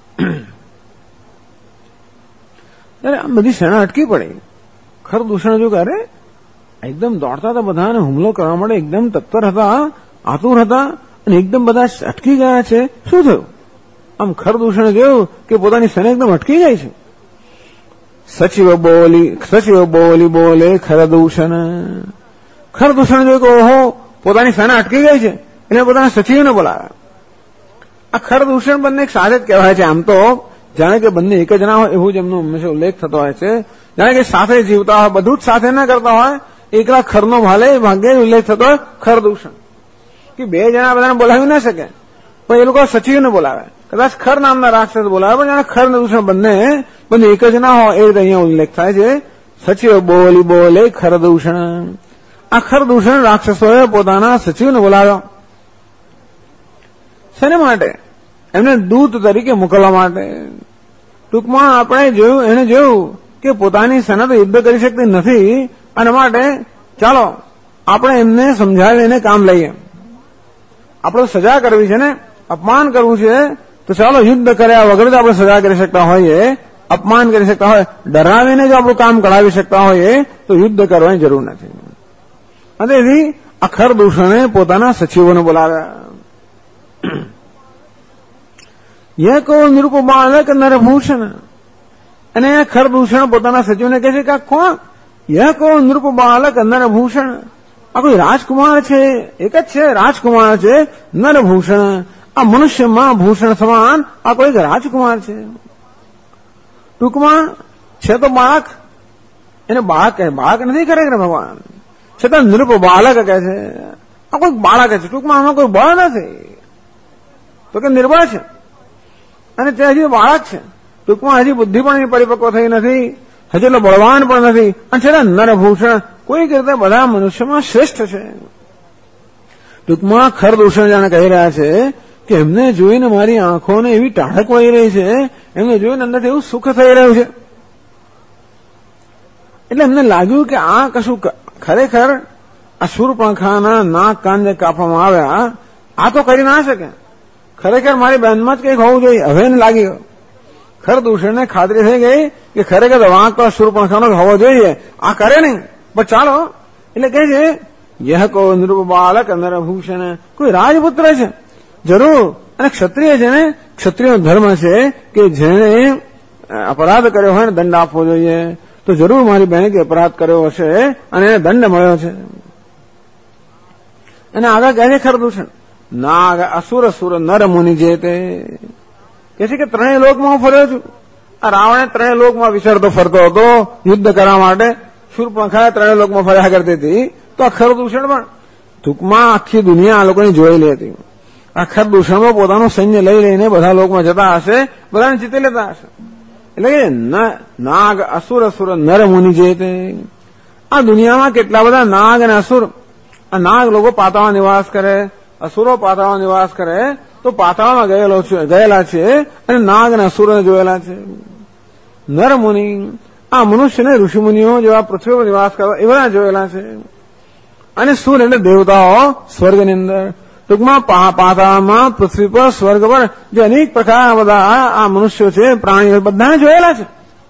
આ બધી સેના અટકી પડી. ખરદૂષણ જો કરે એકદમ દોડતા હતા, બધાને હુમલો કરવા માટે એકદમ તત્પર હતા, આતુર હતા, અને એકદમ બધા અટકી ગયા છે. શું થયું? આમ ખરદૂષણ જોયું કે પોતાની સેના એકદમ અટકી ગઈ છે. સચિવ બોલી બોલે ખરદૂષણ. ખરદૂષણ જોયું કે ઓહો પોતાની સેના અટકી ગઈ છે, એટલે પોતાના સચિવને બોલાવ્યા. આ ખરદૂષણ બંને એક સાથે જ કહેવાય છે. આમ તો જાણે કે બંને એક જ ના હોય એવું જ એમનો હંમેશા ઉલ્લેખ થતો હોય છે. જાણે કે સાથે જીવતા હોય, બધું જ સાથે ના કરતા હોય, એકલા ખરનો ભાગ્યે ઉલ્લેખ થતો હોય ખરદૂષણ. કે બે જણા બધાને બોલાવી ના શકે, પણ એ લોકો સચિવને બોલાવે. કદાચ ખર નામના રાક્ષસ બોલાવે, પણ જાણે ખર ને દૂષણ બંને એક જ ના હોય એ રીતે અહીંયા ઉલ્લેખ થાય છે. સચિવ બોલે ખરદૂષણ. આ ખરદૂષણ રાક્ષસોએ પોતાના સચિવને બોલાવ્યો. શેને માટે? એમને દૂત તરીકે મોકલવા માટે. ટૂંકમાં આપણે જોયું, એને જોયું કે પોતાની સેના તો યુદ્ધ કરી શકતી નથી, અને માટે ચાલો આપણે એમને સમજાવીને કામ લઈએ. આપણે સજા કરવી છે ને, અપમાન કરવું છે, તો ચાલો યુદ્ધ કર્યા વગર જ આપણે સજા કરી શકતા હોઈએ, અપમાન કરી શકતા હોય, ડરાવીને જો આપણું કામ કઢાવી શકતા હોઈએ, તો યુદ્ધ કરવાની જરૂર નથી. અને એવી આ ખરદૂષણે પોતાના સચિવોને બોલાવ્યા. યહ કો નૃપ બાલક નરભૂષણ. અને ખરદૂષણ પોતાના સચિવને કહે છે કે આ કોણ? યહ કો નૃપ બાલક નરભૂષણ. આ કોઈ રાજકુમાર છે, એક જ છે, રાજકુમાર છે, નરભૂષણ. આ મનુષ્યમાં ભૂષણ સમાન આ કોઈ રાજકુમાર છે. ટૂંકમાં છે તો બાળક, એને બાળક કહે, બાળક નથી ખરેખર ભગવાન, છતાં નૃપ બાલક કહે છે. આ કોઈ બાળક છે, ટૂંકમાં આમાં કોઈ બળ નથી, તો કે નિર્બળ છે, અને તે હજી બાળક છે. ટૂંકમાં હજી બુદ્ધિ પણ એની પરિપક્વ થઈ નથી, હજી એટલો બળવાન પણ નથી, અને છતાં નરભૂષણ કોઈક રીતે બધા મનુષ્યમાં શ્રેષ્ઠ છે. ટૂંકમાં ખરદૂષણ જાણે કહી રહ્યા છે કે એમને જોઈને મારી આંખોને એવી ટાઢક વળી રહી છે, એમને જોઈને અંદરથી એવું સુખ થઈ રહ્યું છે. એટલે એમને લાગ્યું કે આ કશું ખરેખર આ શૂર્પણખાના નાક કાન જે કાપવામાં આવ્યા આ તો કરી ના શકે, ખરેખર મારી બહેનમાં જ કંઈક હોવું જોઈએ. હવે એને લાગી ગયો, ખરદૂષણને ખાતરી થઈ ગઈ કે ખરેખર વાંક તો શૂર્પણખાનો હોવો જોઈએ, આ કરે નહીં. પણ ચાલો, એટલે કહે છે યહ કો નૃપ બાલક નરભૂષણ, કોઈ રાજપુત્ર છે જરૂર, અને ક્ષત્રિય છે ને, ક્ષત્રિયનો ધર્મ છે કે જેને અપરાધ કર્યો હોય ને દંડ આપવો જોઈએ, તો જરૂર મારી બહેને કે અપરાધ કર્યો હશે અને એને દંડ મળ્યો છે. અને આગળ કહે છે ખરદૂષણ, નાગ અસુર સુર નર મુનિ જે તે કે છે કે ત્રણેય લોકમાં હું ફર્યો છું. આ રાવણે ત્રણેય લોકમાં વિચરતો ફરતો હતો યુદ્ધ કરવા માટે, શૂર્પણખા ત્રણેય લોકમાં ફર્યા કરતી હતી. તો આ ખરદૂષણ પણ ટૂંકમાં આખી દુનિયા આ લોકોની જોયેલી હતી. આ ખરદૂષણમાં પોતાનું સૈન્ય લઈ લઈને બધા લોકમાં જતા હશે, બધાને જીતી લેતા હશે. એટલે કે નાગ અસુર અસુર નર મુનિ જે તે, આ દુનિયામાં કેટલા બધા નાગ અને અસુર. આ નાગ લોકો પાતાળમાં નિવાસ કરે, અસુરો પાતાળમાં નિવાસ કરે, તો પાતાળમાં ગયેલા છે અને નાગ અને અસુરોને જોયેલા છે. નર મુનિ આ મનુષ્યને ઋષિમુનિઓ જેવા પૃથ્વી પર નિવાસ કરવા એવા જોયેલા છે. અને સુર એટલે દેવતાઓ સ્વર્ગની અંદર, ટૂંકમાં પાતાળમાં પૃથ્વી પર સ્વર્ગ પર જે અનેક પ્રકારના બધા આ મનુષ્યો છે, પ્રાણીઓ બધાને જોયેલા છે.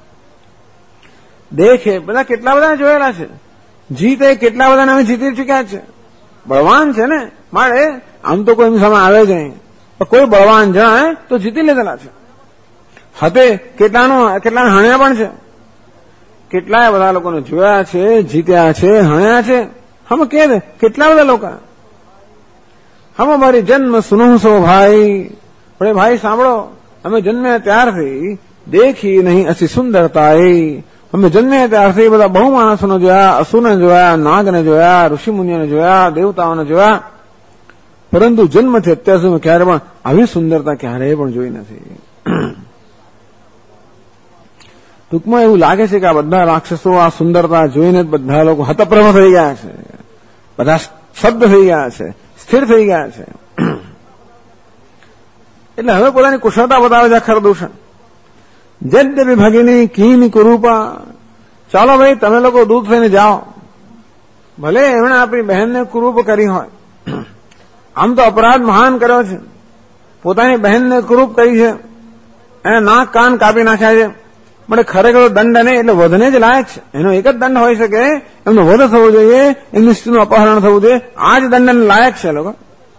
દેખે બધા કેટલા બધા જોયેલા છે. જીતે કેટલા બધાને અમે જીતી ચુક્યા છે. બળવાન છે ને મારે આમ તો કોઈ સામે આવે જ નહીં, પણ કોઈ બળવાન જાય તો જીતી લીધેલા છે. હતે કેટલાને હણ્યા પણ છે. કેટલાય બધા લોકોને જોયા છે, જીત્યા છે, હણ્યા છે. હમ કે કેટલા બધા લોકો હમ અમારી જન્મ સુનો સો ભાઈ, પણ ભાઈ સાંભળો, અમે જન્મ્યા ત્યારથી દેખી નહીં અસી સુંદરતા એ, અમે જન્મ્યા ત્યારથી બધા બહુ માણસોને જોયા, અસુરને જોયા, નાગને જોયા, ઋષિમુનિઓને જોયા, દેવતાઓને જોયા, પરંતુ જન્મથી અત્યાર સુધી ક્યારે પણ આવી સુંદરતા ક્યારેય પણ જોઈ નથી. ટૂંકમાં એવું લાગે છે કે આ બધા રાક્ષસો આ સુંદરતા જોઈને બધા લોકો હતપ્રભ થઈ ગયા છે, બધા શબ્દ થઈ ગયા છે, સ્થિર થઈ ગયા છે. એટલે હવે પોતાની કુશળતા બતાવે છે ખરદૂષણ. જદ્યપી ભગિની કીની કુરૂપા, ચાલો ભાઈ તમે લોકો દૂધ થઈને જાઓ. ભલે એમણે આપણી બહેનને કુરૂપ કરી હોય, આમ તો અપરાધ મહાન કર્યો છે, પોતાની બહેનને કુરૂપ કરી છે, એને નાક કાન કાપી નાખ્યા છે. પણ ખરેખર દંડ નહીં, એટલે વધને જ લાયક છે. એનો એક જ દંડ હોઈ શકે, એમનો વધ થવો જોઈએ, એમની સ્ત્રીનું અપહરણ થવું જોઈએ. આ જ દંડને લાયક છે લોકો.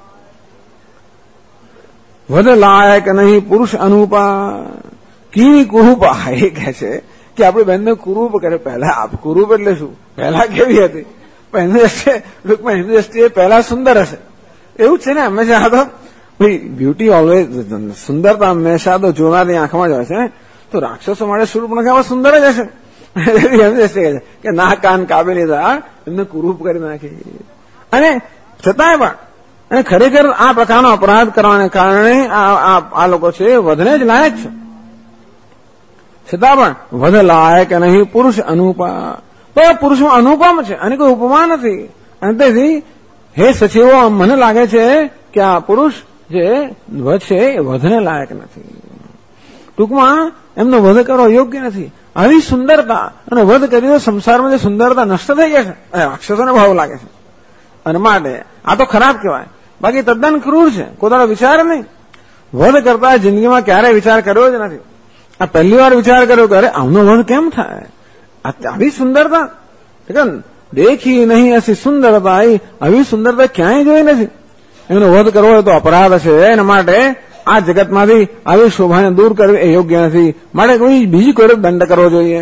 વધ લાયક નહીં પુરુષ અનુપા, કી કુરૂપા. એ કહે છે કે આપણી બહેનને કુરૂપ કરે. પહેલા કુરૂપ એટલે શું, પહેલા કેવી હતી, પણ એમની દ્રષ્ટિએ પહેલા સુંદર હશે એવું છે ને. હંમેશા તો ભાઈ બ્યુટી ઓલવેઝ, સુંદરતા હંમેશા તો જોનારની આંખમાં જ હોય છે. તો રાક્ષસો માટે શૂર્પણખા સુંદર જ હશે. એમ દ્રષ્ટિ કહે છે કે ના કાન કાપી લીધા, એમને કુરૂપ કરી નાખી. અને છતાંય પણ અને ખરેખર આ પ્રકારનો અપરાધ કરવાને કારણે આ લોકો છે વધને જ લાયક છે. છતાં પણ વધ લાયક નહીં પુરુષ અનુપા, તો પુરુષમાં અનુપમ છે અને કોઈ ઉપમા નથી. અને તેથી હે સચિવો, મને લાગે છે કે આ પુરુષ જે વધ છે એ વધને લાયક નથી. ટૂંકમાં એમનો વધ કરવો યોગ્ય નથી. આવી સુંદરતા અને વધ કરી સંસારમાં જે સુંદરતા નષ્ટ થઈ ગયા છે, રાક્ષસોને ભાવ લાગે છે. અને માટે આ તો ખરાબ કહેવાય, બાકી તદ્દન ક્રૂર છે. કોઈનો વિચાર નહીં. વધ કરતા જિંદગીમાં ક્યારેય વિચાર કર્યો જ નથી. આ પહેલી વાર વિચાર કર્યો કે અરે આમનો વધ કેમ થાય, આવી સુંદરતા દેખી નહીં અસી સુંદરતા, આવી સુંદરતા ક્યાંય જોઈ નથી. એમનો વધ કરવો હોય તો અપરાધ છે. એના માટે આ જગતમાંથી આવી શોભાને દૂર કરવી એ યોગ્ય નથી. માટે કોઈ બીજી કોઈ દંડ કરવો જોઈએ.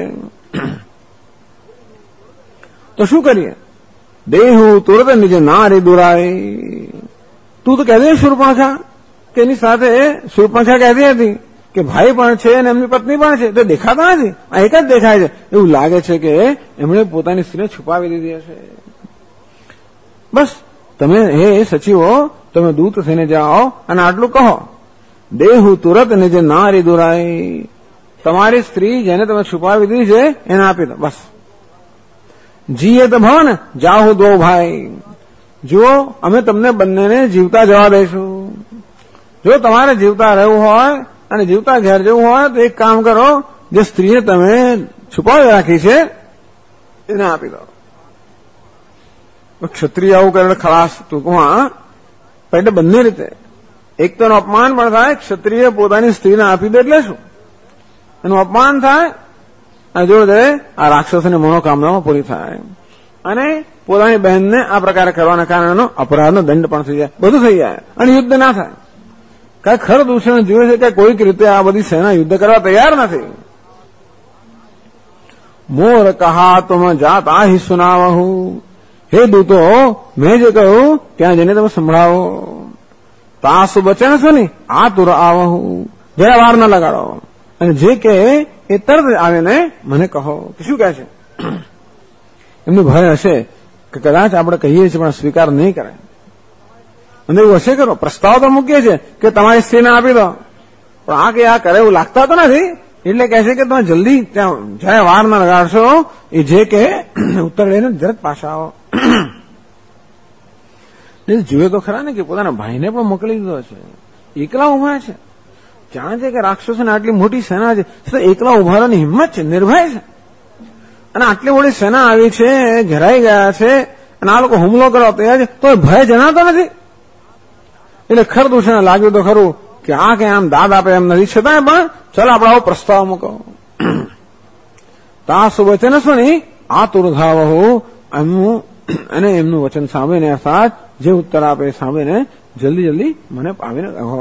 તો શું કરીએ? દેહુ તુરત નીચે નારી દુરાય. તું તો કહેતી શૂર્પણખા કે એની સાથે શૂર્પણખા કહેતી હતી કે ભાઈ પણ છે અને એમની પત્ની પણ છે, તો દેખાતા નથી, આ એક જ દેખાય છે. એવું લાગે છે કે એમણે પોતાની સ્ત્રીને છુપાવી દીધી હશે. બસ તમે હે સચિવો, તમે દૂત થઈને જાઓ અને આટલું કહો, દેહુ તુરત નીચે નારી દુરાય. તમારી સ્ત્રી જેને તમે છુપાવી દીધી છે એને આપી દો. બસ જીએ તો ભવ ને જાહુ દો ભાઈ. જુઓ, અમે તમને બંનેને જીવતા જવા દઈશું. જો તમારે જીવતા રહેવું હોય અને જીવતા ઘેર જવું હોય તો એક કામ કરો, જે સ્ત્રીને તમે છુપાવી રાખી છે એને આપી દો. ક્ષત્રિય આવું કરે ખલાસ. ટૂંકમાં એટલે બંને રીતે એક તો એનું અપમાન પણ થાય. ક્ષત્રિય પોતાની સ્ત્રીને આપી દે એટલે શું, એનું અપમાન થાય અને જોડે આ રાક્ષસોની મનોકામનામાં પૂરી થાય. અને પોતાની બહેનને આ પ્રકારે કરવાના કારણે અપરાધનો દંડ પણ થઈ જાય, બધું થઈ જાય અને યુદ્ધ ના થાય. કારણ ખર દૂષણ જુએ છે કે કોઈક રીતે આ બધી સેના યુદ્ધ કરવા તૈયાર નથી. મોર કહા તુમ જાતા હિ સુનાવહુ, હે દૂતો મેં જે કહ્યું ત્યાં જઈને તમે સંભળાવો. તાસુ વચન સુની આતુર આવહુ, જરા વાર ન લગાડો અને જે કે એ તરત આવીને મને કહો કે શું કહે છે. એમનું ભય હશે કે કદાચ આપણે કહીએ છીએ પણ સ્વીકાર નહીં કરે, અને એવું હશે કરો પ્રસ્તાવ તો મૂકીએ છીએ કે તમારી સ્ત્રીને આપી દો, પણ આ કે આ કરે એવું લાગતા તો નથી. એટલે કહે છે કે તમે જલ્દી ત્યાં જયારે વાર ના લગાડશો એ જે કે ઉત્તર લઈને જરત પાછા આવો. જુએ તો ખરા ને કે પોતાના ભાઈને પણ મોકલી દીધો છે, એકલા ઉભા છે, જાણે છે કે રાક્ષસોને આટલી મોટી સેના છે, એકલા ઉભારવાની હિંમત છે, નિર્ભય છે. અને આટલી મોટી સેના આવી છે, ઘેરાઈ ગયા છે અને આ લોકો હુમલો કરવા તૈયાર છે, તો ભય જણાતો નથી. એટલે ખર દૂષણ લાગ્યું તો ખરું કે આ કે આમ દાદ આપે એમ નથી, છતાં પણ ચાલો આપણે આવો પ્રસ્તાવ મૂકો. તાસુ વચન સુની આતુરધાવહુ, એમનું અને એમનું વચન સાંભળીને અર્થાત જે ઉત્તર આપે એ સાંભળીને જલ્દી જલ્દી મને આવીને કહો.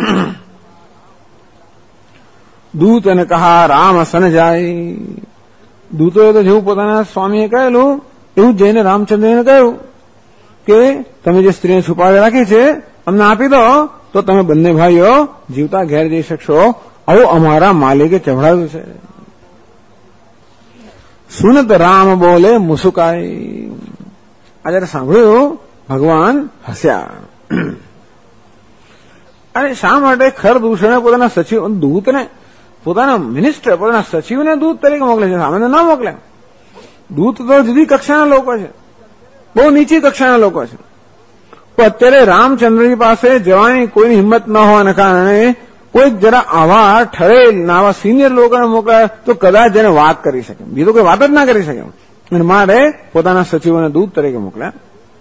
દૂત અને કહા રામ સન જાય, દૂતોએ તો જેવું પોતાના સ્વામીએ કહેલું એવું જઈને રામચંદ્રને કહ્યું કે તમે જે સ્ત્રીને છુપાવી રાખી છે અમને આપી દો તો તમે બંને ભાઈઓ જીવતા ઘેર જઈ શકશો, આવું અમારા માલિકે ચવડાવ્યું છે. સુનત રામ બોલે મુસુકાઈ, આ જયારે સાંભળ્યું ભગવાન હસ્યા. અને શા માટે ખર દૂષણે પોતાના સચિવ દૂતને, પોતાના મિનિસ્ટર, પોતાના સચિવને દૂત તરીકે મોકલે છે, સામે ના મોકલે. દૂત તો જુદી કક્ષાના લોકો છે, બહુ નીચી કક્ષાના લોકો છે. તો અત્યારે રામચંદ્રજી પાસે જવાની કોઈની હિંમત ન હોવાના કારણે કોઈક જરા આવા ઠરેલ આવા સિનિયર લોકોને મોકલાય તો કદાચ જેને વાત કરી શકે, બીજું કોઈ વાત જ ના કરી શકે. અને મારે પોતાના સચિવોને દૂત તરીકે મોકલ્યા.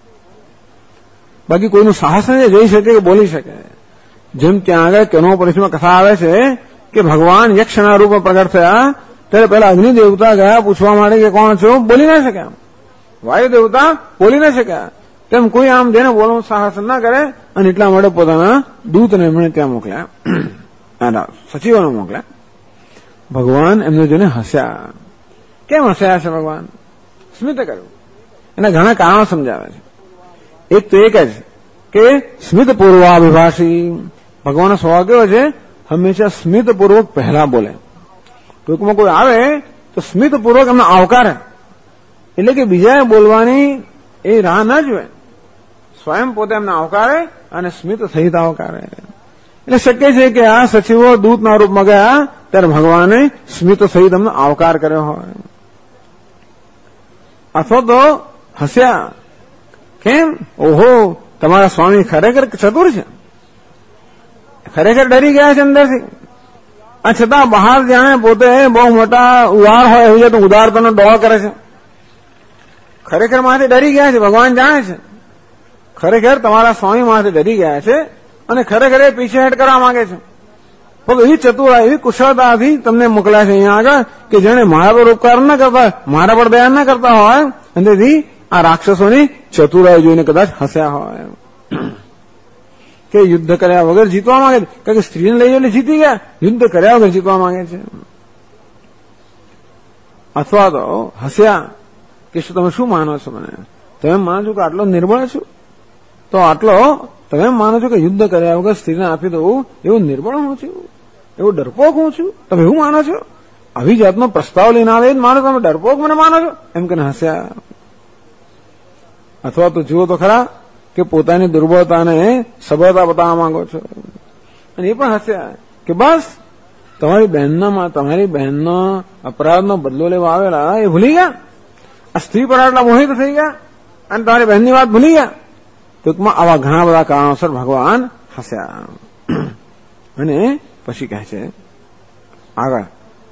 બાકી કોઈનું સાહસ નથી જઈ શકે કે બોલી શકે. જેમ ત્યાં આગળ કેનોપનિષદમાં કથા આવે છે કે ભગવાન યક્ષના રૂપમાં પ્રગટ થયા ત્યારે પહેલા અગ્નિ દેવતા ગયા પૂછવા માટે કે કોણ છો, બોલી ના શક્યા. વાયુ દેવતા બોલી ના શક્યા. તેમ કોઈ આમ જેને બોલવાનું સાહસ ના કરે અને એટલા માટે પોતાના દૂતને એમણે ત્યાં મોકલ્યા, સચિવોને મોકલ્યા. ભગવાન એમને જોઈને હસ્યા. કેમ હસ્યા છે ભગવાન? સ્મિત કર્યું. એના ઘણા કારણો સમજાવે છે. એક તો એક જ કે સ્મિત પૂર્વાભિભાષી, ભગવાનનો સ્વભાવ કેવો છે, હંમેશા સ્મિતપૂર્વક પહેલા બોલે. ટૂંકમાં કોઈ આવે તો સ્મિતપૂર્વક એમને આવકારે, એટલે કે બીજાએ બોલવાની એ રાહ ના જોવે, સ્વયં પોતે એમને આવકારે અને સ્મિત સહિત આવકારે. એટલે શક્ય છે કે આ સચિવો દૂતના રૂપમાં ગયા ત્યારે ભગવાને સ્મિત સહિત એમનો આવકાર કર્યો હોય, અથવા તો હસ્યા. કેમ? ઓહો, તમારા સ્વામી ખરેખર ચતુર છે, ખરેખર ડરી ગયા છે અંદરથી, આ છતાં બહાર જાણે પોતે બહુ મોટા ઉદાર હોય એવું છે તો ઉદારતાનો ડોળ કરે છે. ખરેખર માંથી ડરી ગયા છે, ભગવાન જાણે છે. ખરેખર તમારા સ્વામી માંથી ડરી ગયા છે અને ખરેખર એ પીછેહટ કરવા માંગે છે. પણ એવી ચતુરાઈ, એવી કુશળતાથી તમને મોકલ્યા છે અહીંયા આગળ કે જેને મારા પર ઉપકાર ન કરતા, મારા પર દયા ન કરતા હોય, અને તેથી આ રાક્ષસોની ચતુરાઈ જોઈને કદાચ હસ્યા હોય કે યુદ્ધ કર્યા વગર જીતવા માંગે છે. કારણ કે સ્ત્રીને લઈ એટલે જીતી ગયા, યુદ્ધ કર્યા વગર જીતવા માંગે છે. અથવા તો હસ્યા કે શું તમે શું માનો છો મને? તમે માનો છો કે આટલો નિર્બળ છું? તો આટલો તમે માનો છો કે યુદ્ધ કર્યા વગર સ્ત્રીને આપી દઉં એવું નિર્બળ હું છું, એવું ડરપોક હું છું? તમે એવું માનો છો? આવી જાતનો પ્રસ્તાવ લઈને આવે માનો તમે ડરપોક મને માનો છો? એમ કે હસ્યા. અથવા તો જુઓ તો ખરા કે પોતાની દુર્બળતાને સબળતા બતાવવા માંગો છો, અને એ પણ હસ્યા કે બસ તમારી બહેનનો અપરાધનો બદલો લેવા આવેલા એ ભૂલી ગયા, આ સ્ત્રી પર આટલા મોહિત થઈ ગયા અને તમારી બહેનની વાત ભૂલી ગયા. ટૂંકમાં આવા ઘણા બધા કારણોસર ભગવાન હસ્યા. અને પછી કહે છે આગળ,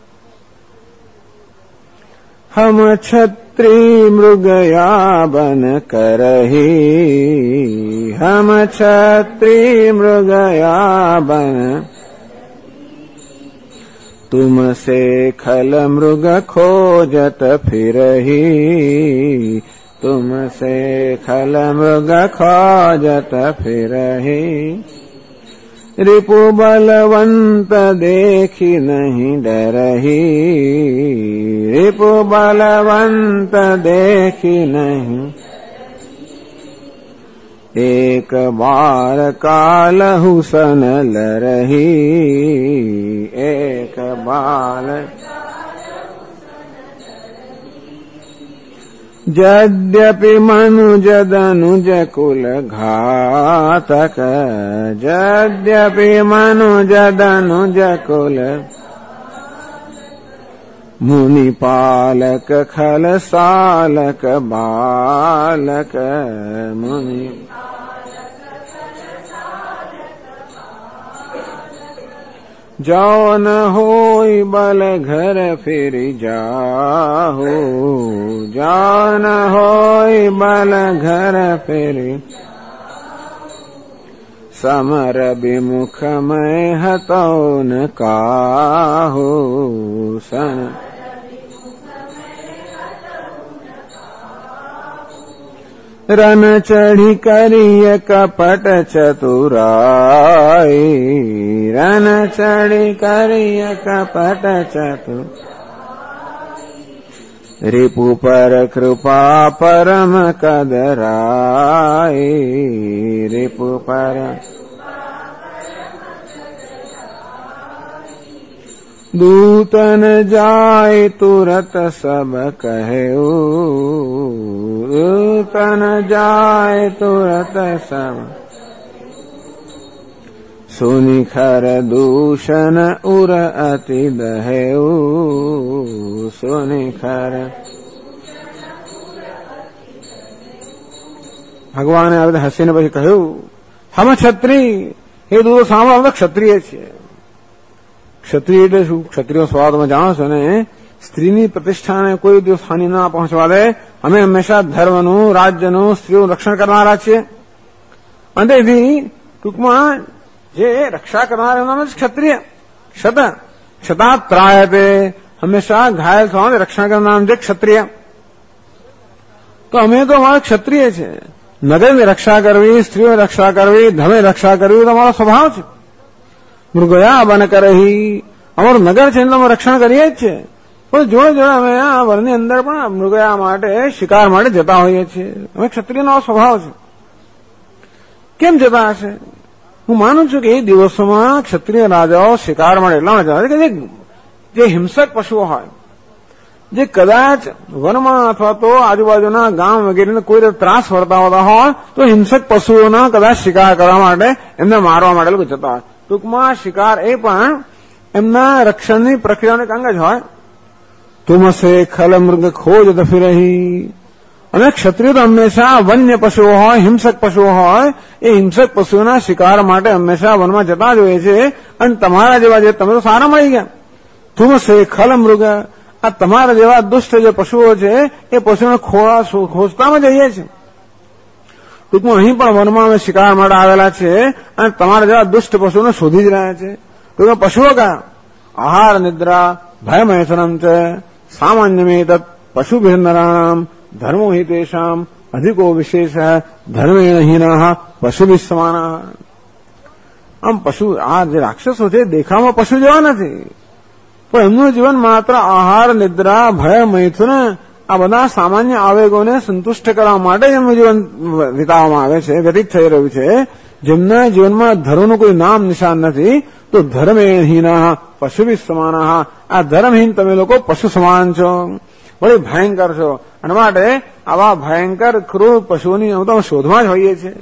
હમ છત્રી મૃગયા બન કરહી, હમ છત્રી મૃગયા બન तुमसे खल मृग खोजत फिरही, तुमसे खल मृग खोजत फिरहि, रिपु बलवंत देखी नहीं डरहि, रिपु बलवंत देखी नहीं, एक बार कालहु सन लरहि, एक बार यद्यपि मनुज दनुज कुल घातक, यद्यपि मनुज दनुज कुल मुनि पालक खल सालक बालक, मुनि जाओ न होई बल घर फिर जाहो, जाओ न होई बल घर फिर, समर विमुख मैं हतो न काहो, सन रन चढ़ी करिय कपट चतुराई, रन चढ़ी करिय कपट चतुर, रिपु पर कृपा परम कदराई, रिपु पर दूतन जाय तुरत सब कहेऊ, दूतन जाय तुरत सब, सुनि खर दूषण उर अति दहेऊ, सुनि खर। ભગવાને આ રીતે હસીને પછી કહ્યું, હમ ક્ષત્રિય, એ દૂધો સાંભળો, અમે ક્ષત્રિય છીએ. ક્ષત્રિય એટલે શું? ક્ષત્રિય સ્વભાવ તમે જાણો છો ને, સ્ત્રીની પ્રતિષ્ઠાને કોઈ દિવસ હાનિ ના પહોંચવા દે. અમે હંમેશા ધર્મનું, રાજ્યનું, સ્ત્રીઓનું રક્ષણ કરનારા છીએ. અને તેથી ટૂંકમાં જે રક્ષા કરનારા એનું નામ જ ક્ષત્રિય. ક્ષતાત્રાયતે, હંમેશા ઘાયલ થવાનું રક્ષણ કરનાર નામ છે ક્ષત્રિય. તો અમે તો અમારા ક્ષત્રિય છે. નગરની રક્ષા કરવી, સ્ત્રીઓની રક્ષા કરવી, ધર્મની રક્ષા કરવી તો અમારો સ્વભાવ છે. મૃગયા બન કરહી, અમારું નગર છે એટલે અમે રક્ષણ કરીએ જ છે. પણ જોડે જોડે અમે આ વનની અંદર પણ મૃગયા માટે, શિકાર માટે જતા હોઈએ છીએ. અમે ક્ષત્રિયનો સ્વભાવ છે. કેમ જતા હશે? હું માનું છું કે એ દિવસોમાં ક્ષત્રિય રાજાઓ શિકાર માટે એટલા માટે જતા કે જે હિંસક પશુઓ હોય, જે કદાચ વનમાં અથવા તો આજુબાજુના ગામ વગેરેને કોઈ ત્રાસ વર્તા હોતા હોય તો હિંસક પશુઓના કદાચ શિકાર કરવા માટે, એમને મારવા માટે લોકો જતા હોય. ટૂંકમાં શિકાર એ પણ એમના રક્ષણની પ્રક્રિયાનો એક અંગ જ હોય. તુમસે ખલ મૃગ ખોજ ફિરહી, અને ક્ષત્રિય તો હંમેશા વન્ય પશુઓ હોય, હિંસક પશુઓ હોય, એ હિંસક પશુઓના શિકાર માટે હંમેશા વનમાં જતા જ હોય છે. અને તમારા જેવા જે તમે તો સારા મળી ગયા. તુમસે ખલ મૃગ, આ તમારા જેવા દુષ્ટ જે પશુઓ છે એ પશુઓને ખોજતામાં જઈએ છે. ટૂંકમાં અહીં પણ વનમાં અમે શિકાર માટે આવેલા છે અને તમારા જેવા દુષ્ટ પશુઓને શોધી જ રહ્યા છે. ટૂંકમાં પશુઓ કયા? આહાર નિદ્રા ભય મૈથુનમ છે સામાન્યમેતત પશુભિર નરાણામ ધર્મો હિ તેષામ અધિકો વિશેષ ધર્મેણ હીનઃ પશુભિ સમાનઃ. આમ પશુ, આ જે રાક્ષસો છે દેખાવમાં પશુ જેવા નથી, પણ એમનું જીવન માત્ર આહાર નિદ્રા ભય મૈથુન આ બધા સામાન્ય આવેગોને સંતુષ્ટ કરવા માટે એમનું જીવન વિતાવવામાં આવે છે, વ્યતીત થઈ રહ્યું છે. જેમના જીવનમાં ધર્મનું કોઈ નામ નિશાન નથી, તો ધર્મહીન પશુભિ સમાન, આ ધર્મહીન તમે લોકો પશુ સમાન છો, બડી ભયંકર છો. અને માટે આવા ભયંકર ક્રૂર પશુઓની અમે તો શોધમાં જ હોઈએ છીએ.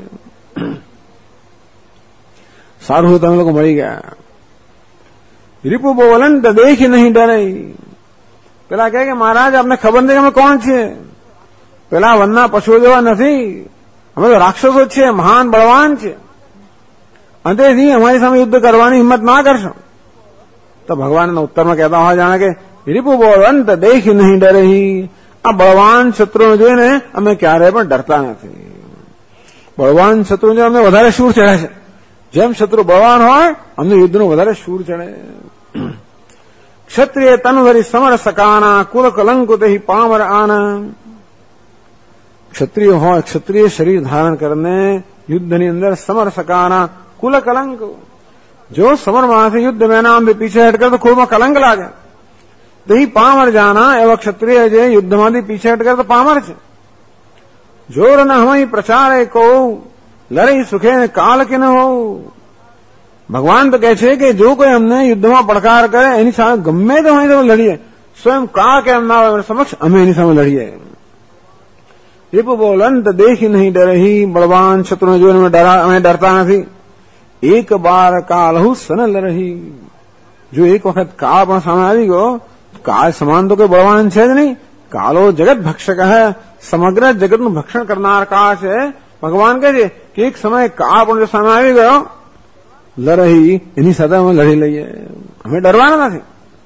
સારું તમે લોકો મળી ગયા. રીપુ બોલન તો દેખી નહીં ડરે. પેલા કહે કે મહારાજ આપને ખબર નથી અમે કોણ છીએ? પેલા વનના પશુઓ જેવા નથી, અમે તો રાક્ષસો છીએ, મહાન બળવાન છે. અંતેથી અમારી સામે યુદ્ધ કરવાની હિંમત ના કરશો. તો ભગવાનના ઉત્તરમાં કહેતા હોય જાણે કે રીપુ બોલન તો દેખી નહીં ડરે. આ બળવાન શત્રુને જોઈને અમે ક્યારેય પણ ડરતા નથી. બળવાન શત્રુ જો અમને વધારે શૂર ચડે છે. જેમ શત્રુ બળવાન હોય અમને યુદ્ધનું વધારે શૂર ચડે. ક્ષત્રિય તનવરી સમર સકાના કુલ કલંકુત પામર આના. ક્ષત્રિય હોય, ક્ષત્રિય શરીર ધારણ કરીને યુદ્ધની અંદર સમર સકાના કુલ કલંક. જો સમરમાંથી યુદ્ધ में नाम भी पीछे हटकर तो कुल में कलंक लागे. तो ही पामर जाना एवं क्षत्रिय जे युद्धમાંથી पीछे हटकर तो पामर છે. જોર ન હમઈ પ્રચારે કો લડાઈ સુખે કાલ કે ન હો. ભગવાન તો કહે છે કે જો કોઈ અમને યુદ્ધમાં પડકાર કરે એની સામે ગમે તે હોય તો લડીએ, સ્વયં કા કેમ ના હોય સમક્ષ અમે એની સામે લડીએ. રીપુ બોલંત દેખી નહીં ડરહી, બળવાન શત્રુને જોઈને અમે ડરતા નથી. એક બાર કાલહુ સનલ રહી. જો એક વખત કાળ પણ સામે આવી ગયો, કાળ સમાન તો કોઈ બળવાન છે જ નહીં. કાલો જગત ભક્ષક હે, સમગ્ર જગતનું ભક્ષણ કરનાર કાળ છે. ભગવાન કહે છે કે એક સમય કાળ પણ જો સામે આવી ગયો, લડહી એની સાથે અમે લડી લઈએ, અમે ડરવાના નથી.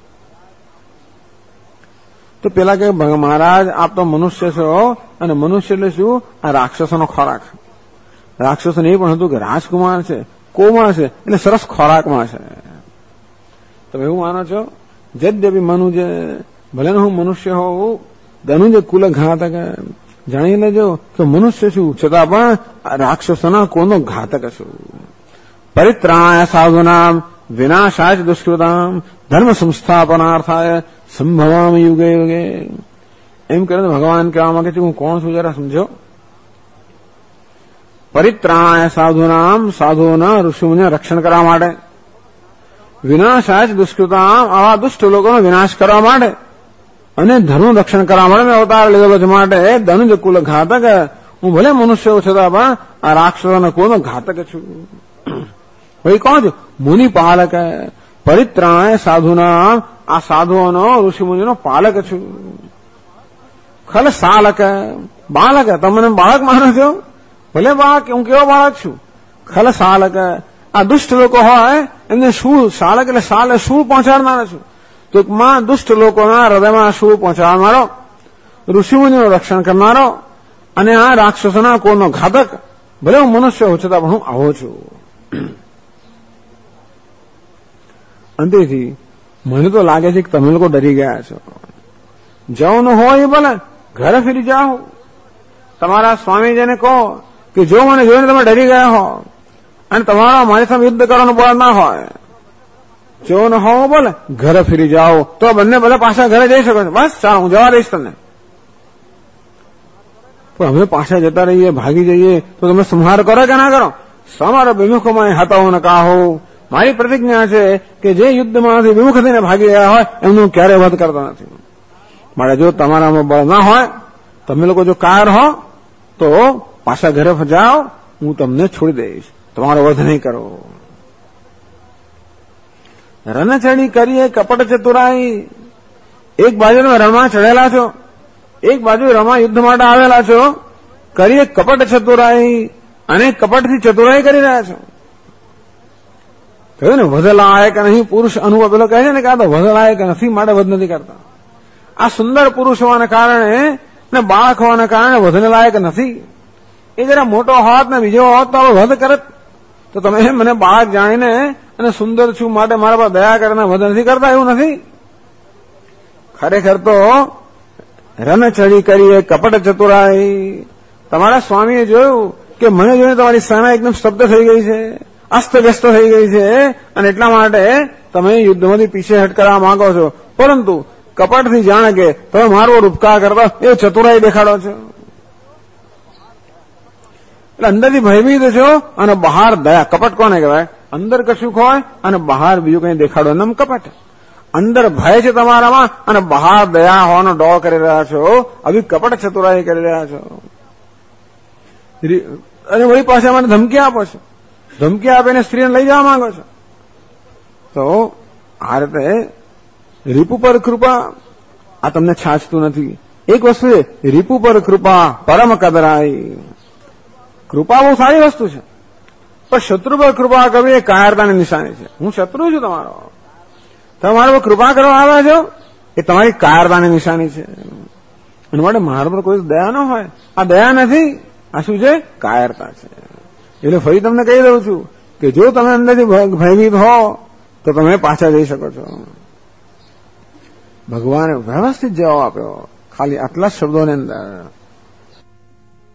તો પેલા કે મહારાજ આપ તો મનુષ્ય છો, અને મનુષ્ય એટલે શું? આ રાક્ષસોનો ખોરાક. રાક્ષસોને એ પણ હતું કે રાજકુમાર છે, કોમળ છે, એટલે સરસ ખોરાકમાં છે. તમે એવું માનો છો? જદ્યપી મનુજ, ભલે હું મનુષ્ય હોઉં, ધનુજ કુલ ઘાતક. જાણી લેજો કે મનુષ્ય છું, છતાં પણ રાક્ષસોના કોનો ઘાતક છું. પરિત્રાણાય સાધુનામ વિનાશાય દુષ્કૃતામ ધર્મ સંસ્થાપનાર્થાય સંભવામ યુગે યુગે. એમ કરીને ભગવાન કહેવા માંગે છે હું કોણ છું જરા સમજો. પરિત્રાણાય સાધુનામ, સાધુઓના ઋષિઓને રક્ષણ કરવા માટે. વિનાશાય દુષ્કૃતામ, આવા દુષ્ટ લોકોનો વિનાશ કરવા માટે. અને ધર્મ રક્ષણ કરવા માટે મેં અવતાર લીધેલો છે. માટે ધનુજ કુલ ઘાતક. હું ભલે મનુષ્ય છતાં પણ આ રાક્ષસોના કુલનો ઘાતક છું. ભાઈ કોણ છું? મુનિ પાલક. પરિત્રાણાય સાધુનામ, આ સાધુઓનો ઋષિમુનિનો પાલક છું. ખલ સાલક, બાલક. તમને બાળક માનો છો? ભલે બાળક, હું કેવો બાળક છું? ખલ સાલક, આ દુષ્ટ લોકો હોય એમને શૂળ, સાલક એટલે સાલ શૂળ પહોંચાડનારા છું. ટૂંકમાં દુષ્ટ લોકોના હૃદયમાં શૂળ પહોંચાડનારો, ઋષિમુનિનું રક્ષણ કરનારો, અને આ રાક્ષસોના કોનો ઘાતક. ભલે હું મનુષ્ય હોઉં છતાં પણ હું આવો છું. અંતેથી મને તો લાગે છે કે તમે લોકો ડરી ગયા છો. જવાનું હોય ભલે ઘરે ફરી જાઓ. તમારા સ્વામીજીને કહો કે જો મને જોઈને તમે ડરી ગયા હો અને તમારા મારી સામે યુદ્ધ કરવાનું બળ ના હોય, જો ન હોવો બોલે ઘરે ફરી જાઓ. તો બંને બધા પાછા ઘરે જઈ શકો છો. બસ ચાલો હું જવા દઈશ તમને. પણ અમે પાછા જતા રહીએ, ભાગી જઈએ તો તમે સંહાર કરો કે ના કરો? સમર વિમુખમાં હતા ન કાહો. મારી પ્રતિજ્ઞા છે કે જે યુદ્ધમાંથી વિમુખ થઈને ભાગી ગયા હોય એમનું ક્યારેય વધ કરતો નથી. મારે જો તમારામાં બળ ના હોય, તમે લોકો જો કાયર હો તો પાછા ઘરે જાઓ, હું તમને છોડી દઈશ, તમારો વધ નહીં કરો. રણચડી કરીએ કપટ ચતુરાઈ. એક બાજુ તમે રણમાં ચડેલા છો, એક બાજુ રણમાં યુદ્ધ માટે આવેલા છો. કરીએ કપટ ચતુરાઈ, અને કપટથી ચતુરાઈ કરી રહ્યા છો. કહ્યું ને વધ લાયક નહીં પુરુષ અનુભવ. પેલો કહે છે ને કે આ તો વધ લાયક નથી માટે વધ નથી કરતા. આ સુંદર પુરુષ હોવાને કારણે ને બાળક હોવાને કારણે વધને લાયક નથી. એ જરા મોટો હોત ને બીજો હોત તો વધ કરત. તો તમે મને બાળક જાણીને અને સુંદર છું માટે મારા પર દયા કરીને વધ નથી કરતા, એવું નથી. ખરેખર તો રણચડી કરીએ કપટ ચતુરાઈ. તમારા સ્વામીએ જોયું કે મને જોઈને તમારી સેના એકદમ સ્તબ્ધ થઈ ગઈ છે, અસ્તવ્યસ્ત થઈ ગઈ છે, અને એટલા માટે તમે યુદ્ધમાંથી પીછે હટ કરવા માંગો છો. પરંતુ કપટથી જાણે કે તમે મારો ઉપકાર કરતા એ ચતુરાઈ દેખાડો છો. એટલે અંદરથી ભયભીત છો અને બહાર દયા. કપટ કોને કહેવાય? અંદર કશુંક હોય અને બહાર બીજું કઈ દેખાડો, એમ કપટ. અંદર ભય છે તમારામાં અને બહાર દયા હોવાનો ડો કરી રહ્યા છો. આવી કપટ ચતુરાઈ કરી રહ્યા છો. અને વળી પાસે મને ધમકી આપો છો. ધમકી આપીને સ્ત્રીને લઈ જવા માંગો છો. તો આ રીતે રીપુ પર કૃપા, આ તમને છાછતું નથી. એક વસ્તુ છે રીપુ પર કૃપા પરમ કદરાઈ. કૃપા બહુ સારી વસ્તુ છે, પણ શત્રુ પર કૃપા કરવી એ કાયરતાની નિશાની છે. હું શત્રુ છું તમારો, તમે મારા પર કૃપા કરવા આવ્યા છો એ તમારી કાયરતાની નિશાની છે. એના માટે મારા પર કોઈ દયા ન હોય. આ દયા નથી, આ શું છે? કાયરતા છે. એટલે ફરી તમને કહી દઉં છું કે જો તમે અંદરથી ભયભીત હો તો તમે પાછા જઈ શકો છો. ભગવાને વ્યવસ્થિત જવાબ આપ્યો ખાલી આટલા શબ્દોની અંદર.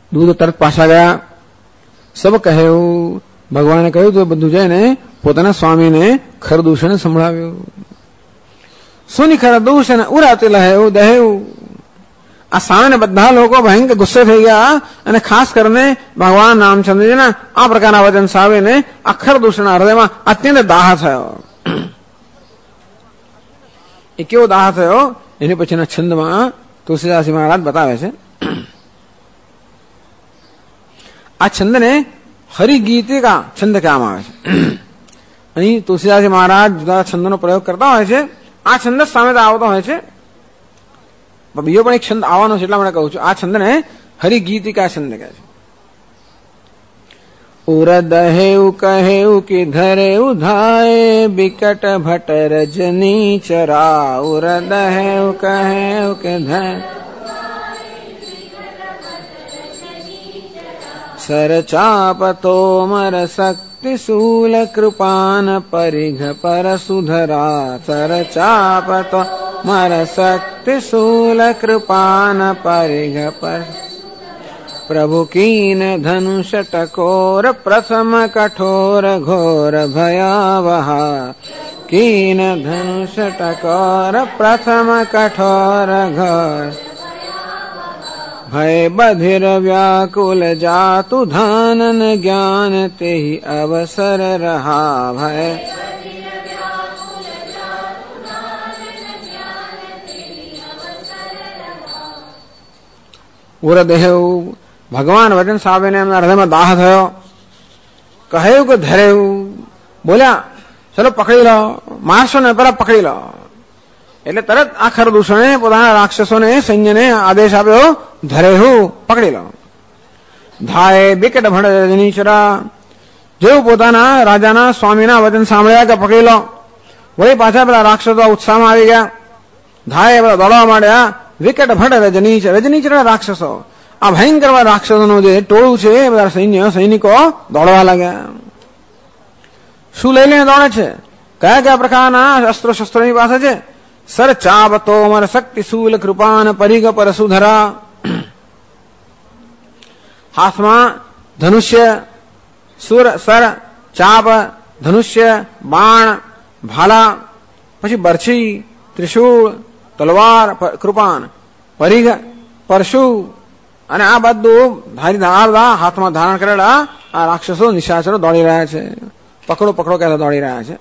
દૂધ તરત પાછા ગયા. સબ કહ્યું, ભગવાને કહ્યું તો બધું જઈને પોતાના સ્વામીને ખરદૂષણ સંભળાવ્યું. સુની ખરદૂષણ ઉરાતી લહેવું દહેવું. આ સામે બધા લોકો ભયંકર ગુસ્સે થઈ ગયા અને ખાસ કરીને ભગવાન રામચંદ્રજીના આ પ્રકારના વચન સાંભળીને આ ખરદૂષણના હૃદયમાં અત્યંત દાહ થયો. એ કેવો દાહ થયો એની પછીના છંદમાં તુલસીદાસજી મહારાજ બતાવે છે. આ છંદને હરિગીતિકા છંદ કહેવામાં આવે છે. અહીં તુલસીદાસજી મહારાજ જુદા છંદનો પ્રયોગ કરતા હોય છે. આ છંદ સામે આવતો હોય છે. બીજો પણ એક છંદ આવવાનો છે એટલા માટે કહું છું. આ છંદને હરિગીતિકા છંદ કહે છે. ઉરદહેવ કહેવ કે ધરેવ ધાય બિકટ ભટ્ટ રજની ચરા. ઉરદહેવ કહેવ કે ધર સરચાપ તોમર શક્તિ શૂલ કૃપાન પરિઘ પર સુધરા. સરચાપ તોમર શક્તિ શૂલ કૃપાન પરિઘ પર પ્રભુ કીન ધનુષ ટકોર પ્રથમ કઠોર ઘોર ભયાવહા. કીન ધનુષ ટકોર પ્રથમ કઠોર ઘોર ભય બધિર વ્યાકુલ જાતુ ધાનન જ્ઞાન તે અવસર રહા. ભય ઉરદેવ ભગવાન વચન સાંભળીને એમના હૃદયમાં દાહ થયો. કહ્યું કે ધરેવું બોલ્યા, ચલો પકડી લો, મારશો ને પેલા પકડી લો. એટલે તરત આ ખરદૂષણે પોતાના રાક્ષસોને સૈન્યને આદેશ આપ્યો, ધરેવું પકડી લો. ધાય બિકટ ભડ રજનીચરા. જેવું પોતાના રાજાના સ્વામીના વચન સાંભળ્યા કે પકડી લો, વળી પાછા પેલા રાક્ષસો ઉત્સાહમાં આવી ગયા. ધાય બધા દોડવા માંડ્યા. વિકટ ભડ રજનીચરા રાક્ષસો. આ ભયંકર રાક્ષસોનું જે ટોળું છે એ બધા સૈનિકો દોડવા લાગ્યા. શું લઈને દોડે છે? કયા કયા પ્રકારના અસ્ત્રો શસ્ત્રોની પાસે છે? સર ચાપ તોમર શક્તિ શૂલ કૃપાન પરિઘ પર સુધરા. હાથમાં ધનુષ્ય, સર, ચાપ, ધનુષ્ય, બાણ, ભાલા, પછી બરછી, ત્રિશૂળ, તલવાર, કૃપાન, પરિઘ, પરશુ અને આ બધું ધારદાર હાથમાં ધારણ કરેલા આ રાક્ષસો નિશાચરો દોડી રહ્યા છે. પકડો પકડો કહેતા દોડી રહ્યા છે.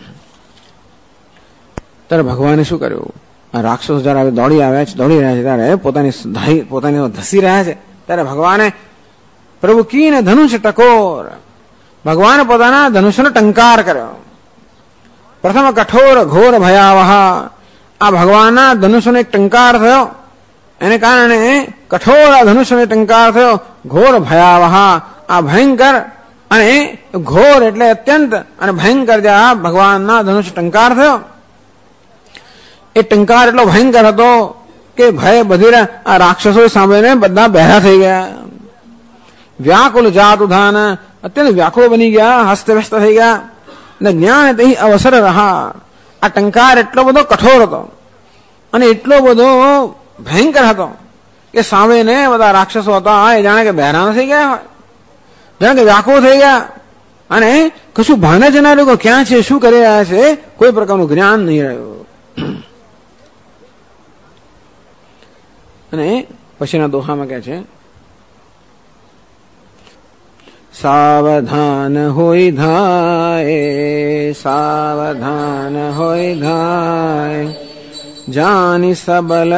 ત્યારે ભગવાને શું કર્યું? આ રાક્ષસો જયારે દોડી રહ્યા છે ત્યારે પોતાની ધસી રહ્યા છે ત્યારે ભગવાને પ્રભુ કીને ધનુષ ટકોર. ભગવાને પોતાના ધનુષ્યનો ટંકાર કર્યો. પ્રથમ કઠોર ઘોર ભયાવહ. આ ભગવાનના ધનુષ્યનો એક ટંકાર થયો. એને કારણે કઠોર ધનુષ્યનો ટંકાર થયો. ઘોર ભયાવહ. આ ભયંકર અને ઘોર એટલે અત્યંત અને ભયંકર જે આ ભગવાનના ધનુષ્ય ટંકાર થયો એ ટંકાર એટલો ભયંકર હતો કે ભય બધી આ રાક્ષસો સાંભળીને બધા બહેરા થઈ ગયા. વ્યાકુલ જાત ઉધાન. અત્યંત વ્યાકુળ બની ગયા, હસ્તવ્યસ્ત થઈ ગયા. ને જ્ઞાન તે અવસર રહા. આ ટંકાર એટલો બધો કઠોર હતો અને એટલો બધો ભયંકર હતો કે સામેને બધા રાક્ષસો હતા એ જાણે કે બહેરાના થઈ ગયા હોય, જાણે કે વ્યાકુળ થઈ ગયા અને કશું ભાને જનાર લોકો ક્યાં છે, શું કરી રહ્યા છે, કોઈ પ્રકારનું જ્ઞાન નહીં રહ્યું. અને પછીના દોહામાં કહે છે, સાવધાન હોય ધાય, સાવધાન હોય ધાય, જાની સબલ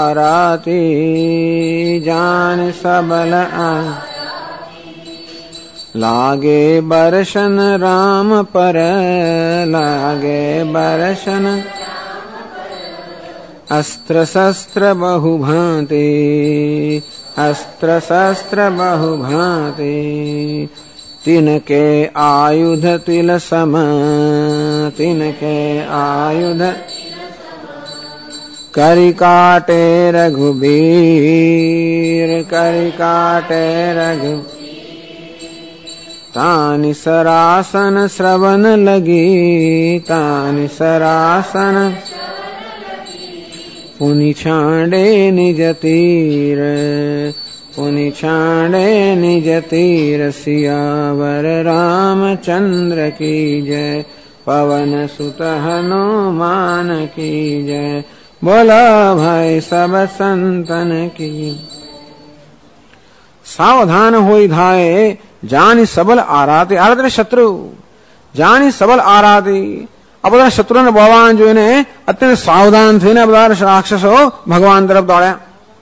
આરાતી, જાની સબલ આ લાગે બરશન રામ પર, લાગે બરશન अस्त्र शस्त्र बहु भांति, अस्त्र शस्त्र बहु भांति, तिनके आयुध तिल सम, तिनके आयुध करि काटे रघुबीर, करि काटे रघु तानि सरासन श्रवण लगी, तानि सरासन पुनि छांडे निज तीर, पुनि छाड़े निज तीर सियावर रामचंद्र की जय। पवन सुत हनुमान की जय। बोलो भाई सब संतन की। सावधान होई धाये जानी सबल आराते। आराते शत्रु जानी सबल आराती। अब બધા શત્રુને બળવાન જોઈને અત્યંત સાવધાન થઈને બધા રાક્ષસો ભગવાન તરફ દોડ્યા.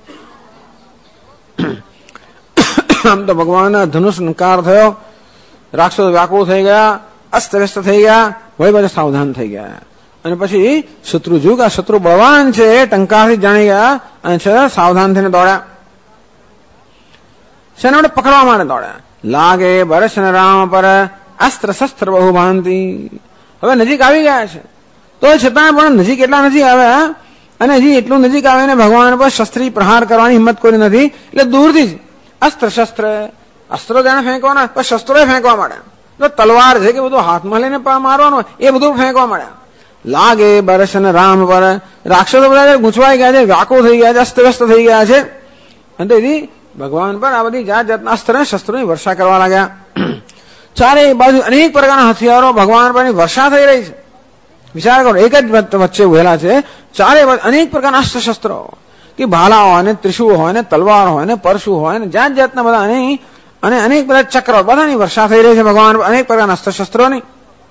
આમ તો ભગવાનના ધનુષ નકાર થયો, રાક્ષસો વ્યાકુળ થઈ ગયા, અસ્તવ્યસ્ત થઈ ગયા, વળી બધા સાવધાન થઈ ગયા. અને પછી શત્રુ જોયું કે આ શત્રુ બળવાન છે, ટંકારથી જાણી ગયા અને સાવધાન થઈને દોડ્યા. શેના માટે પકડવા માટે દોડ્યા. લાગે બરસન રામ પર અસ્ત્ર શસ્ત્ર બહુ ભાંતિ. હવે નજીક આવી ગયા છે તો છતાં પણ નજીક એટલા નથી આવ્યા અને હજી એટલું નજીક આવીને ભગવાન પર શસ્ત્રી પ્રહાર કરવાની હિંમત કરી નથી. એટલે દૂરથી જ અસ્ત્ર શસ્ત્ર અસ્ત્રો જાણે ફેંકવાના પણ શસ્ત્રો ફેંકવા માંડ્યા. તલવાર છે કે બધું હાથમાં લઈને મારવાનું એ બધું ફેંકવા માંડ્યા. લાગે બરસન રામ પર. રાક્ષસો બધા ગૂંચવાઈ ગયા છે, વ્યાકુળ થઈ ગયા છે, અસ્તવ્યસ્ત થઈ ગયા છે. અને તેથી ભગવાન પર આ બધી જાત જાતના અસ્ત્ર શસ્ત્રોની વર્ષા કરવા લાગ્યા. ચારે બાજુ અનેક પ્રકારના હથિયારો ભગવાન પરની વર્ષા થઈ રહી છે. વિચાર કરો, એક જ વચ્ચે ઉભેલા છે, ચારે બાજુ અનેક પ્રકારના અસ્ત્ર શસ્ત્રો કે ભાલા હોય ને, ત્રિશુળ હોય ને, તલવાર હોય ને, પરશુ હોય ને, જાત જાતના બધા અને અનેક બધા ચક્રો બધાની વર્ષા થઈ રહી છે ભગવાન અનેક પ્રકારના અસ્ત્ર શસ્ત્રોની.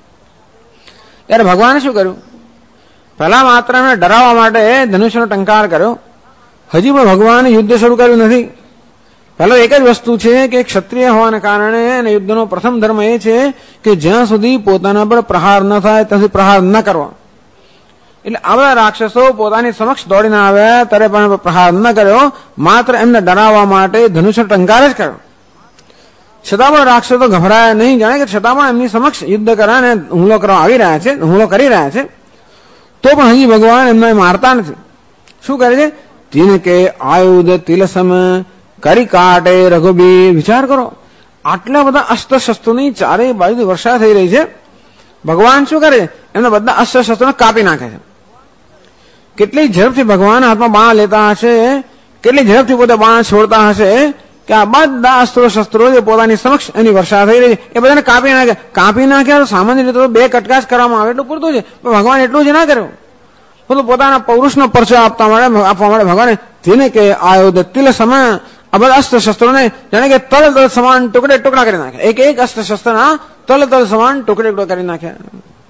ત્યારે ભગવાને શું કર્યું? પહેલા માત્ર એમને ડરાવવા માટે ધનુષ્યનો ટંકાર કર્યો. હજી પણ ભગવાને યુદ્ધ શરૂ કર્યું નથી. પહેલા એક જ વસ્તુ છે કે ક્ષત્રિય હોવાને કારણે અને યુદ્ધનો પ્રથમ ધર્મ એ છે કે જ્યાં સુધી પોતાના પર પ્રહાર ન થાય ત્યાં સુધી પ્રહાર ન કરવા. એટલે આ બધા રાક્ષસો પોતાની સમક્ષ દોડીને આવ્યા ત્યારે પણ પ્રહાર ન કર્યો, માત્ર એમને ડરાવવા માટે ધનુષ્ય ટંકાર જ કર્યો. છતાં પણ રાક્ષસો તો ગભરાયા નહીં, જાણે કે છતાં પણ એમની સમક્ષ યુદ્ધ કરવા અને હુમલો કરવા આવી રહ્યા છે, હુમલો કરી રહ્યા છે. તો પણ હજી ભગવાન એમને મારતા નથી. શું કરે છે? તીન કે આયુધ તિલસમ કરી કાટે રઘુબીર. વિચાર કરો, આટલા બધા અસ્ત્ર શસ્ત્રોની ચારેય બાજુથી વર્ષા થઈ રહી છે. ભગવાન શું કરે? એમના બધા અસ્ત્ર શસ્ત્રોને કાપી નાખે છે. કેટલી ઝડપથી ભગવાન હાથમાં બાણ લેતા હશે, કેટલી ઝડપથી પોતે બાણ છોડતા હશે કે આ બધા અસ્ત્રો શસ્ત્રો જે પોતાની સમક્ષ એની વર્ષા થઈ રહી છે એ બધાને કાપી નાખે. કાપી નાખ્યા તો સામાન્ય રીતે તો બે કટકાશ કરવામાં આવે એટલું પૂરતું છે, પણ ભગવાન એટલું જ ના કર્યું. બધું પોતાના પૌરુષનો પરચો આપવા માટે ભગવાને તેને કે આયુધ તિલ સમા આ બધા અસ્ત્ર શસ્ત્રોને જાણે કે તલ તલ સમાન ટુકડે ટુકડા કરી નાખ્યા. એક એક અસ્ત્ર શસ્ત્રના તલ તલ સમાન ટુકડે ટુકડા કરી નાખ્યા.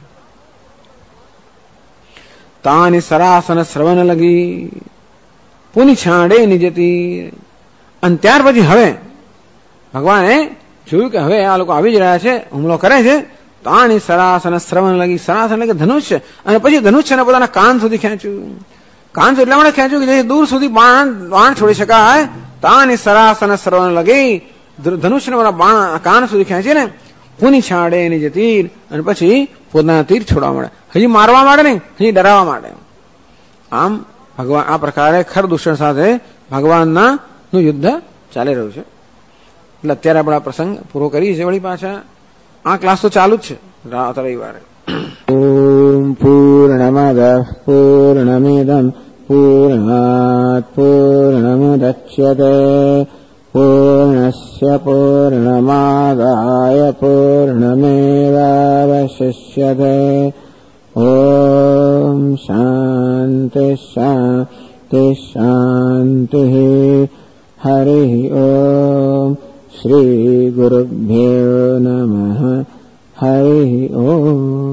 તાની સરાસન શ્રવણ લગી પુની છાંડે નિજતી. અને ત્યાર પછી હવે ભગવાને જોયું કે હવે આ લોકો આવી જ રહ્યા છે, હુમલો કરે છે. તાની સરાસન શ્રવણ લગી. સરાસન એટલે કે ધનુષ્ય. અને પછી ધનુષ્યને પોતાના કાન સુધી ખેંચ્યું. કાન એટલા માટે ખેંચ્યું કે જેથી દૂર સુધી બાણ છોડી શકાય. તાની સરાસન શ્રવણ લગી. ધનુષ્યને બાણ કાન સુધી ખેંચીને પુની છાડે એની જે તીર અને પછી પોતાના તીર છોડવા મળે. હજી મારવા માટે નહીં, હજી ડરાવવા માટે. આમ ભગવાન આ પ્રકારે ખરદૂષણ સાથે ભગવાનના નું યુદ્ધ ચાલી રહ્યું છે. એટલે અત્યારે આપણે આ પ્રસંગ પૂરો કરીએ છીએ. વળી પાછા આ ક્લાસ તો ચાલુ જ છે રવિવારે. ઓમ પૂર્ણમદ પૂર્ણમિદં પૂર્ણાત પૂર્ણમુદચ્યતે પૂર્ણસ્ય પૂર્ણમાદાય પૂર્ણમેવાવશિષ્યતે. ઓમ શાંતિ શાંતિ શાંતિ. હરિ ઓમ. શ્રી ગુરુભ્યો નમઃ. હરિ ઓમ.